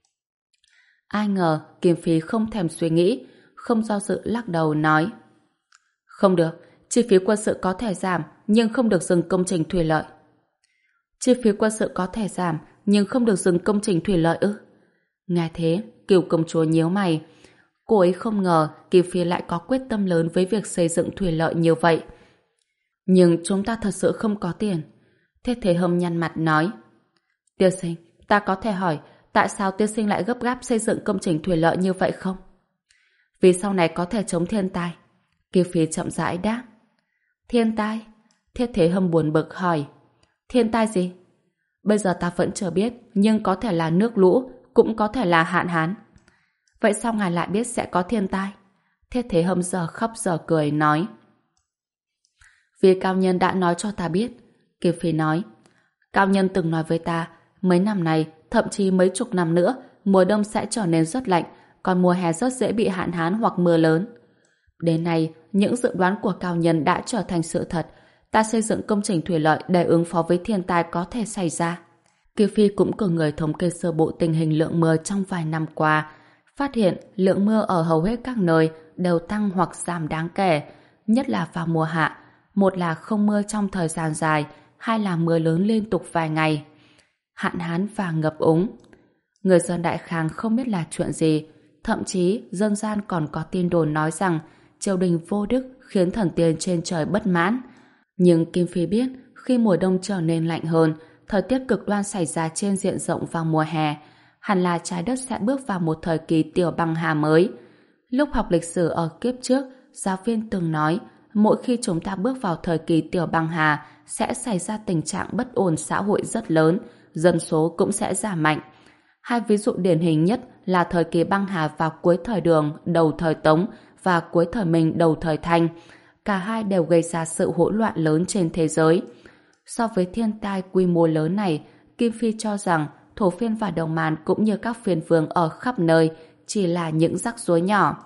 Ai ngờ Kim Phi không thèm suy nghĩ, không do dự lắc đầu nói: Không được, chi phí quân sự có thể giảm nhưng không được dừng công trình thủy lợi. Chi phí quân sự có thể giảm nhưng không được dừng công trình thủy lợi ư? Nghe thế, Cửu công chúa nhíu mày. Cô ấy không ngờ Kim Phi lại có quyết tâm lớn với việc xây dựng thủy lợi như vậy. Nhưng chúng ta thật sự không có tiền. Thiết Thế Hâm nhăn mặt nói: Tiên sinh, ta có thể hỏi tại sao tiên sinh lại gấp gáp xây dựng công trình thủy lợi như vậy không? Vì sau này có thể chống thiên tai. Kim Phi chậm rãi đáp. Thiên tai? Thiết Thế Hâm buồn bực hỏi. Thiên tai gì? Bây giờ ta vẫn chưa biết, nhưng có thể là nước lũ, cũng có thể là hạn hán. Vậy sao ngài lại biết sẽ có thiên tai? Thiết Thế Hâm giờ khóc giờ cười nói. Vì cao nhân đã nói cho ta biết. Kim Phi nói. Cao nhân từng nói với ta, mấy năm này, thậm chí mấy chục năm nữa, mùa đông sẽ trở nên rất lạnh, còn mùa hè rất dễ bị hạn hán hoặc mưa lớn. Đến nay, những dự đoán của cao nhân đã trở thành sự thật. Ta xây dựng công trình thủy lợi để ứng phó với thiên tai có thể xảy ra. Kim Phi cũng cử người thống kê sơ bộ tình hình lượng mưa trong vài năm qua, phát hiện lượng mưa ở hầu hết các nơi đều tăng hoặc giảm đáng kể, nhất là vào mùa hạ. Một là không mưa trong thời gian dài, hai là mưa lớn liên tục vài ngày. Hạn hán và ngập úng. Người dân Đại Khang không biết là chuyện gì, thậm chí dân gian còn có tin đồn nói rằng triều đình vô đức khiến thần tiên trên trời bất mãn. Nhưng Kim Phi biết khi mùa đông trở nên lạnh hơn, thời tiết cực đoan xảy ra trên diện rộng vào mùa hè, hẳn là trái đất sẽ bước vào một thời kỳ tiểu băng hà mới. Lúc học lịch sử ở kiếp trước, giáo viên từng nói mỗi khi chúng ta bước vào thời kỳ tiểu băng hà sẽ xảy ra tình trạng bất ổn xã hội rất lớn, dân số cũng sẽ giảm mạnh. Hai ví dụ điển hình nhất là thời kỳ băng hà vào cuối thời Đường, đầu thời Tống và cuối thời Minh, đầu thời Thanh. Cả hai đều gây ra sự hỗn loạn lớn trên thế giới. So với thiên tai quy mô lớn này, Kim Phi cho rằng Thổ Phiên và Đồng Màn cũng như các phiên vương ở khắp nơi chỉ là những rắc rối nhỏ.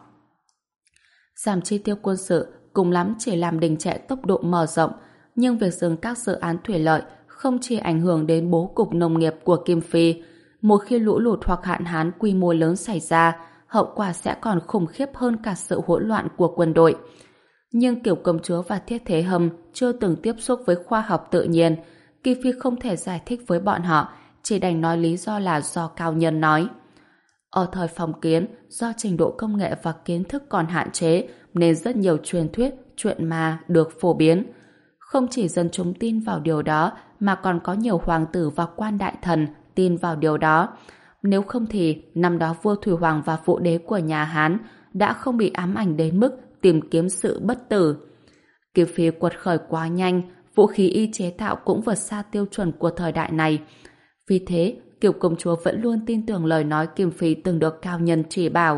Giảm chi tiêu quân sự cùng lắm chỉ làm đình trệ tốc độ mở rộng, nhưng việc dừng các dự án thủy lợi không chỉ ảnh hưởng đến bố cục nông nghiệp của Kim Phi. Một khi lũ lụt hoặc hạn hán quy mô lớn xảy ra, hậu quả sẽ còn khủng khiếp hơn cả sự hỗn loạn của quân đội. Nhưng Cửu công chúa và Thiết Thế Hâm chưa từng tiếp xúc với khoa học tự nhiên, Kim Phi không thể giải thích với bọn họ, chỉ đành nói lý do là do cao nhân nói. Ở thời phong kiến, do trình độ công nghệ và kiến thức còn hạn chế, nên rất nhiều truyền thuyết, chuyện ma được phổ biến. Không chỉ dân chúng tin vào điều đó, mà còn có nhiều hoàng tử và quan đại thần tin vào điều đó. Nếu không thì, năm đó vua Thủy Hoàng và phụ đế của nhà Hán đã không bị ám ảnh đến mức tìm kiếm sự bất tử. Kim Phi quật khởi quá nhanh, vũ khí y chế tạo cũng vượt xa tiêu chuẩn của thời đại này. Vì thế, Kiều công chúa vẫn luôn tin tưởng lời nói Kim Phi từng được cao nhân chỉ bảo.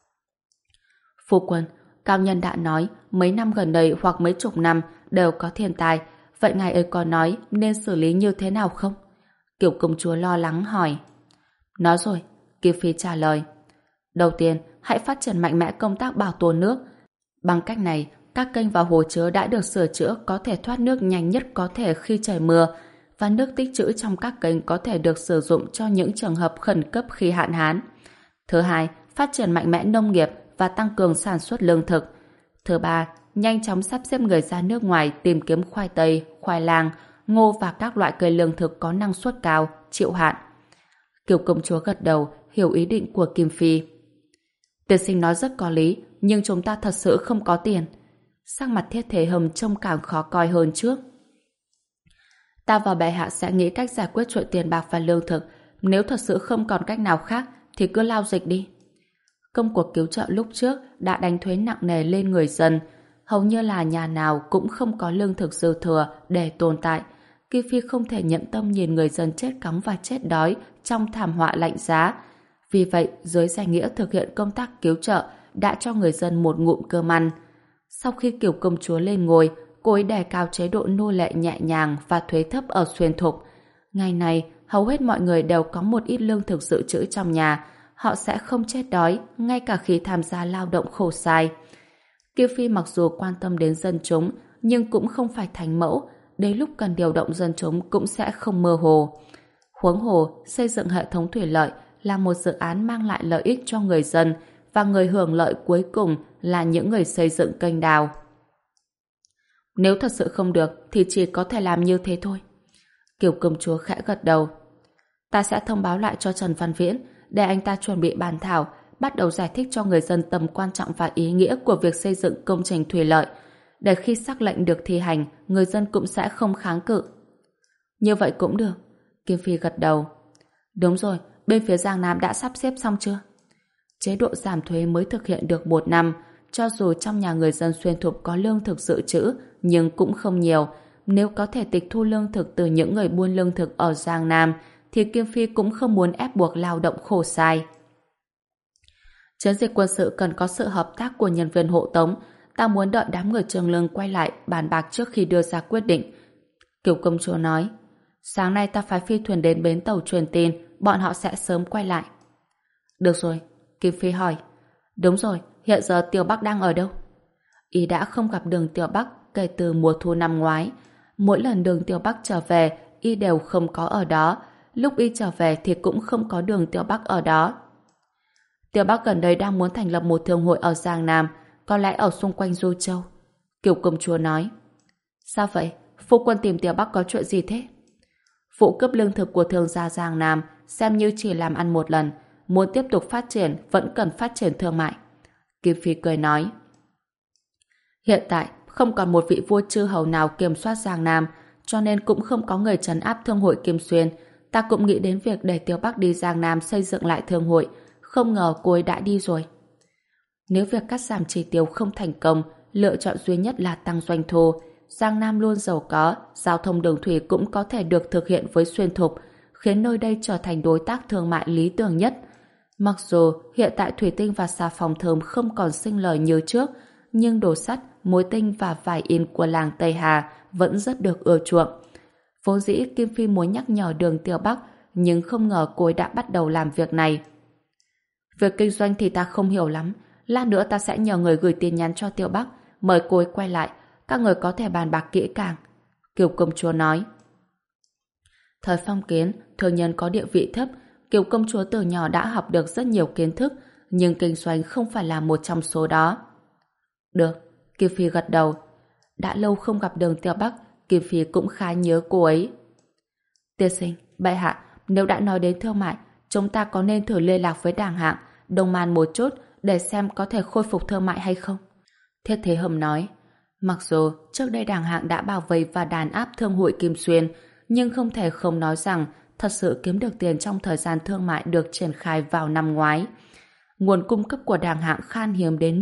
Phu quân, cao nhân đã nói mấy năm gần đây hoặc mấy chục năm đều có thiên tai, vậy ngài ấy có nói nên xử lý như thế nào không? Kiều công chúa lo lắng hỏi. Nói rồi, Kim Phi trả lời. Đầu tiên, hãy phát triển mạnh mẽ công tác bảo tồn nước. Bằng cách này, các kênh và hồ chứa đã được sửa chữa có thể thoát nước nhanh nhất có thể khi trời mưa, và nước tích trữ trong các kênh có thể được sử dụng cho những trường hợp khẩn cấp khi hạn hán. Thứ hai, phát triển mạnh mẽ nông nghiệp và tăng cường sản xuất lương thực. Thứ ba, nhanh chóng sắp xếp người ra nước ngoài tìm kiếm khoai tây, khoai lang, ngô và các loại cây lương thực có năng suất cao, chịu hạn. Kiều công chúa gật đầu, hiểu ý định của Kim Phi. Tiên sinh nói rất có lý, nhưng chúng ta thật sự không có tiền. Sắc mặt Thiết Thế Hầm trông càng khó coi hơn trước. Ta và bệ hạ sẽ nghĩ cách giải quyết chuyện tiền bạc và lương thực. Nếu thật sự không còn cách nào khác thì cứ lao dịch đi. Công cuộc cứu trợ lúc trước đã đánh thuế nặng nề lên người dân. Hầu như là nhà nào cũng không có lương thực dư thừa để tồn tại. Kim Phi không thể nhận tâm nhìn người dân chết cóng và chết đói trong thảm họa lạnh giá. Vì vậy, dưới danh nghĩa thực hiện công tác cứu trợ đã cho người dân một ngụm cơm ăn. Sau khi Kiều công chúa lên ngôi, cô ấy đề cao chế độ nô lệ nhẹ nhàng và thuế thấp ở Xuyên Thục. Ngày này, hầu hết mọi người đều có một ít lương thực dự trữ trong nhà. Họ sẽ không chết đói, ngay cả khi tham gia lao động khổ sai. Kim Phi mặc dù quan tâm đến dân chúng, nhưng cũng không phải thánh mẫu. Đến lúc cần điều động dân chúng cũng sẽ không mơ hồ. Huống hồ, xây dựng hệ thống thủy lợi là một dự án mang lại lợi ích cho người dân, và người hưởng lợi cuối cùng là những người xây dựng kênh đào. Nếu thật sự không được thì chỉ có thể làm như thế thôi. Kiều công chúa khẽ gật đầu. Ta sẽ thông báo lại cho Trần Văn Viễn để anh ta chuẩn bị bàn thảo, bắt đầu giải thích cho người dân tầm quan trọng và ý nghĩa của việc xây dựng công trình thủy lợi, để khi sắc lệnh được thi hành, người dân cũng sẽ không kháng cự. Như vậy cũng được. Kim Phi gật đầu. Đúng rồi, bên phía Giang Nam đã sắp xếp xong chưa? Chế độ giảm thuế mới thực hiện được một năm, cho dù trong nhà người dân Xuyên Thục có lương thực dự trữ, nhưng cũng không nhiều. Nếu có thể tịch thu lương thực từ những người buôn lương thực ở Giang Nam, thì Kim Phi cũng không muốn ép buộc lao động khổ sai. Chiến dịch quân sự cần có sự hợp tác của nhân viên hộ tống. Ta muốn đợi đám người Trường Lương quay lại bàn bạc trước khi đưa ra quyết định. Kiều công chúa nói, sáng nay ta phái phi thuyền đến bến tàu truyền tin, bọn họ sẽ sớm quay lại. Được rồi, Kim Phi hỏi. Đúng rồi, hiện giờ Tiểu Bắc đang ở đâu? Y đã không gặp Đường Tiểu Bắc kể từ mùa thu năm ngoái. Mỗi lần Đường Tiểu Bắc trở về, Y đều không có ở đó. Lúc Y trở về thì cũng không có Đường Tiểu Bắc ở đó. Tiểu Bắc gần đây đang muốn thành lập một thương hội ở Giang Nam, có lẽ ở xung quanh Du Châu. Kiều công chúa nói. Sao vậy? Phu quân tìm Tiểu Bắc có chuyện gì thế? Vụ cướp lương thực của thương gia Giang Nam xem như chỉ làm ăn một lần. Muốn tiếp tục phát triển vẫn cần phát triển thương mại. Kim Phi cười nói. Hiện tại không còn một vị vua chư hầu nào kiểm soát Giang Nam, cho nên cũng không có người trấn áp thương hội Kim Xuyên. Ta cũng nghĩ đến việc để Tiểu Bắc đi Giang Nam xây dựng lại thương hội. Không ngờ cô ấy đã đi rồi. Nếu việc cắt giảm chi tiêu không thành công, lựa chọn duy nhất là tăng doanh thu. Giang Nam luôn giàu có, giao thông đường thủy cũng có thể được thực hiện với Xuyên Thục, khiến nơi đây trở thành đối tác thương mại lý tưởng nhất. Mặc dù hiện tại thủy tinh và xà phòng thơm không còn sinh lời như trước, nhưng đồ sắt, muối tinh và vải in của làng Tây Hà vẫn rất được ưa chuộng. Vốn dĩ Kim Phi muốn nhắc nhở Đường Tiểu Bắc, nhưng không ngờ cô ấy đã bắt đầu làm việc này. Việc kinh doanh thì ta không hiểu lắm. Lát nữa ta sẽ nhờ người gửi tin nhắn cho Tiểu Bắc, mời cô ấy quay lại. Các người có thể bàn bạc kỹ càng. Kiều công chúa nói. Thời phong kiến, thương nhân có địa vị thấp. Kiều công chúa từ nhỏ đã học được rất nhiều kiến thức, nhưng kinh doanh không phải là một trong số đó. Được, Kim Phi gật đầu. Đã lâu không gặp Đường Tiểu Bắc, Kim Phi cũng khá nhớ cô ấy. Tiên sinh, bệ hạ, nếu đã nói đến thương mại, chúng ta có nên thử liên lạc với Đảng Hạng, Đông Man một chút để xem có thể khôi phục thương mại hay không? Thiết Thế Hầm nói. Mặc dù trước đây Đảng Hạng đã bao vây và đàn áp thương hội Kim Xuyên, nhưng không thể không nói rằng thật sự kiếm được tiền trong thời gian thương mại được triển khai vào năm ngoái. Nguồn cung cấp của Đảng Hạng khan hiếm đến mức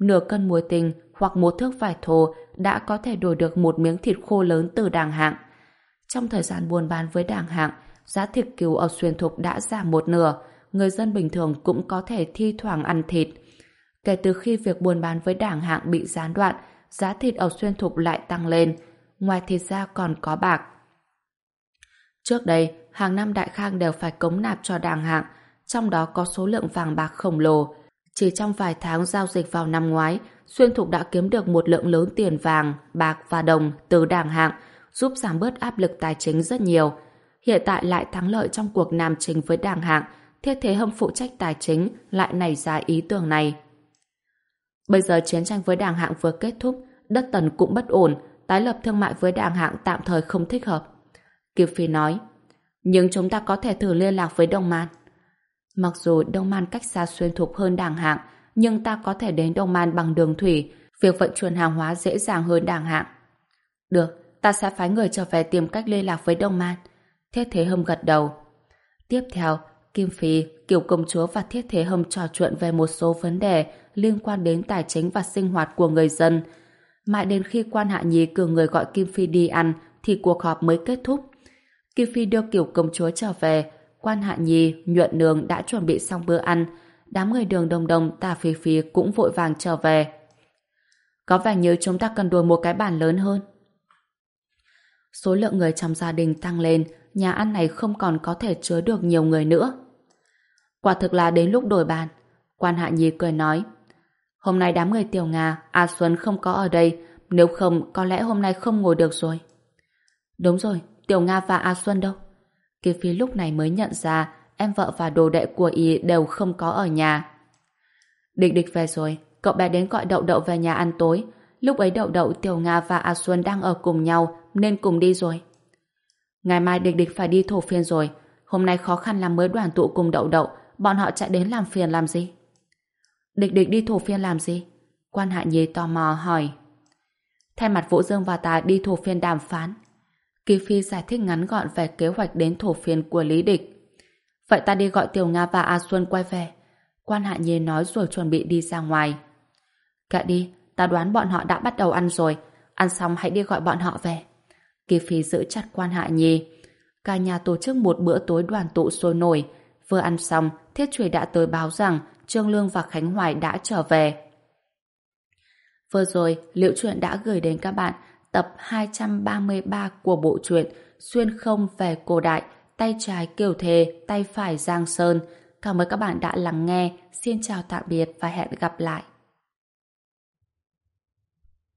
nửa cân muối tinh hoặc một thước vải thô đã có thể đổi được một miếng thịt khô lớn từ Đàng Hạng. Trong thời gian buôn bán với Đàng Hạng, giá thịt cừu ở Xuyên Thục đã giảm một nửa, người dân bình thường cũng có thể thi thoảng ăn thịt. Kể từ khi việc buôn bán với Đàng Hạng bị gián đoạn, giá thịt ở Xuyên Thục lại tăng lên, ngoài thịt ra còn có bạc. Trước đây, hàng năm Đại Khang đều phải cống nạp cho Đàng Hạng, trong đó có số lượng vàng bạc khổng lồ. Chỉ trong vài tháng giao dịch vào năm ngoái, Xuyên Thục đã kiếm được một lượng lớn tiền vàng, bạc và đồng từ Đàng Hạng, giúp giảm bớt áp lực tài chính rất nhiều. Hiện tại lại thắng lợi trong cuộc nam chính với Đàng Hạng, Thiết Thế Hâm phụ trách tài chính lại nảy ra ý tưởng này. Bây giờ chiến tranh với Đàng Hạng vừa kết thúc, đất Tần cũng bất ổn, tái lập thương mại với Đàng Hạng tạm thời không thích hợp. Kiều Phi nói, nhưng chúng ta có thể thử liên lạc với Đông Man. Mặc dù Đông Man cách xa Xuyên Thục hơn Đàng Hạng, nhưng ta có thể đến Đông Man bằng đường thủy, việc vận chuyển hàng hóa dễ dàng hơn Đàng Hạng. Được, ta sẽ phái người trở về tìm cách liên lạc với Đông Man. Thiết Thế Hâm gật đầu. Tiếp theo, Kim Phi, Kiều Công Chúa và Thiết Thế Hâm trò chuyện về một số vấn đề liên quan đến tài chính và sinh hoạt của người dân. Mãi đến khi Quan Hạ Nhi cử người gọi Kim Phi đi ăn thì cuộc họp mới kết thúc. Kim Phi đưa Kiều Công Chúa trở về, Quan Hạ Nhi, Nhuận Nương đã chuẩn bị xong bữa ăn. Đám người Đường Đồng Đồng, Tả Phi Phi cũng vội vàng trở về. Có vẻ như chúng ta cần đổi một cái bàn lớn hơn. Số lượng người trong gia đình tăng lên, nhà ăn này không còn có thể chứa được nhiều người nữa. Quả thực là đến lúc đổi bàn. Quan Hạ Nhi cười nói, hôm nay đám người Tiểu Nga, A Xuân không có ở đây, nếu không có lẽ hôm nay không ngồi được rồi. Đúng rồi, Tiểu Nga và A Xuân đâu? Kiều Phi lúc này mới nhận ra em vợ và đồ đệ của y đều không có ở nhà. Địch Địch về rồi, cậu bé đến gọi Đậu Đậu về nhà ăn tối. Lúc ấy Đậu Đậu, Tiểu Nga và A Xuân đang ở cùng nhau nên cùng đi rồi. Ngày mai Địch Địch phải đi Thổ Phiên rồi, hôm nay khó khăn lắm mới đoàn tụ cùng Đậu Đậu, bọn họ chạy đến làm phiền làm gì? Địch Địch đi Thổ Phiên làm gì? Quan Hạ Nhi tò mò hỏi. Thay mặt Vũ Dương và ta đi Thổ Phiên đàm phán. Kỳ Phi giải thích ngắn gọn về kế hoạch đến Thổ Phiên của Lý Địch. Vậy ta đi gọi Tiểu Nga và A Xuân quay về. Quan Hạ Nhi nói rồi chuẩn bị đi ra ngoài. Kệ đi, ta đoán bọn họ đã bắt đầu ăn rồi. Ăn xong hãy đi gọi bọn họ về. Kỳ Phi giữ chặt Quan Hạ Nhi. Cả nhà tổ chức một bữa tối đoàn tụ sôi nổi. Vừa ăn xong, Thiết Truy đã tới báo rằng Trương Lương và Khánh Hoài đã trở về. Vừa rồi, Liễu Chuyện đã gửi đến các bạn tập hai trăm ba mươi ba của bộ truyện Xuyên Không về cổ đại, tay trái Kiều Thề, tay phải Giang Sơn. Cảm ơn các bạn đã lắng nghe. Xin chào tạm biệt và hẹn gặp lại.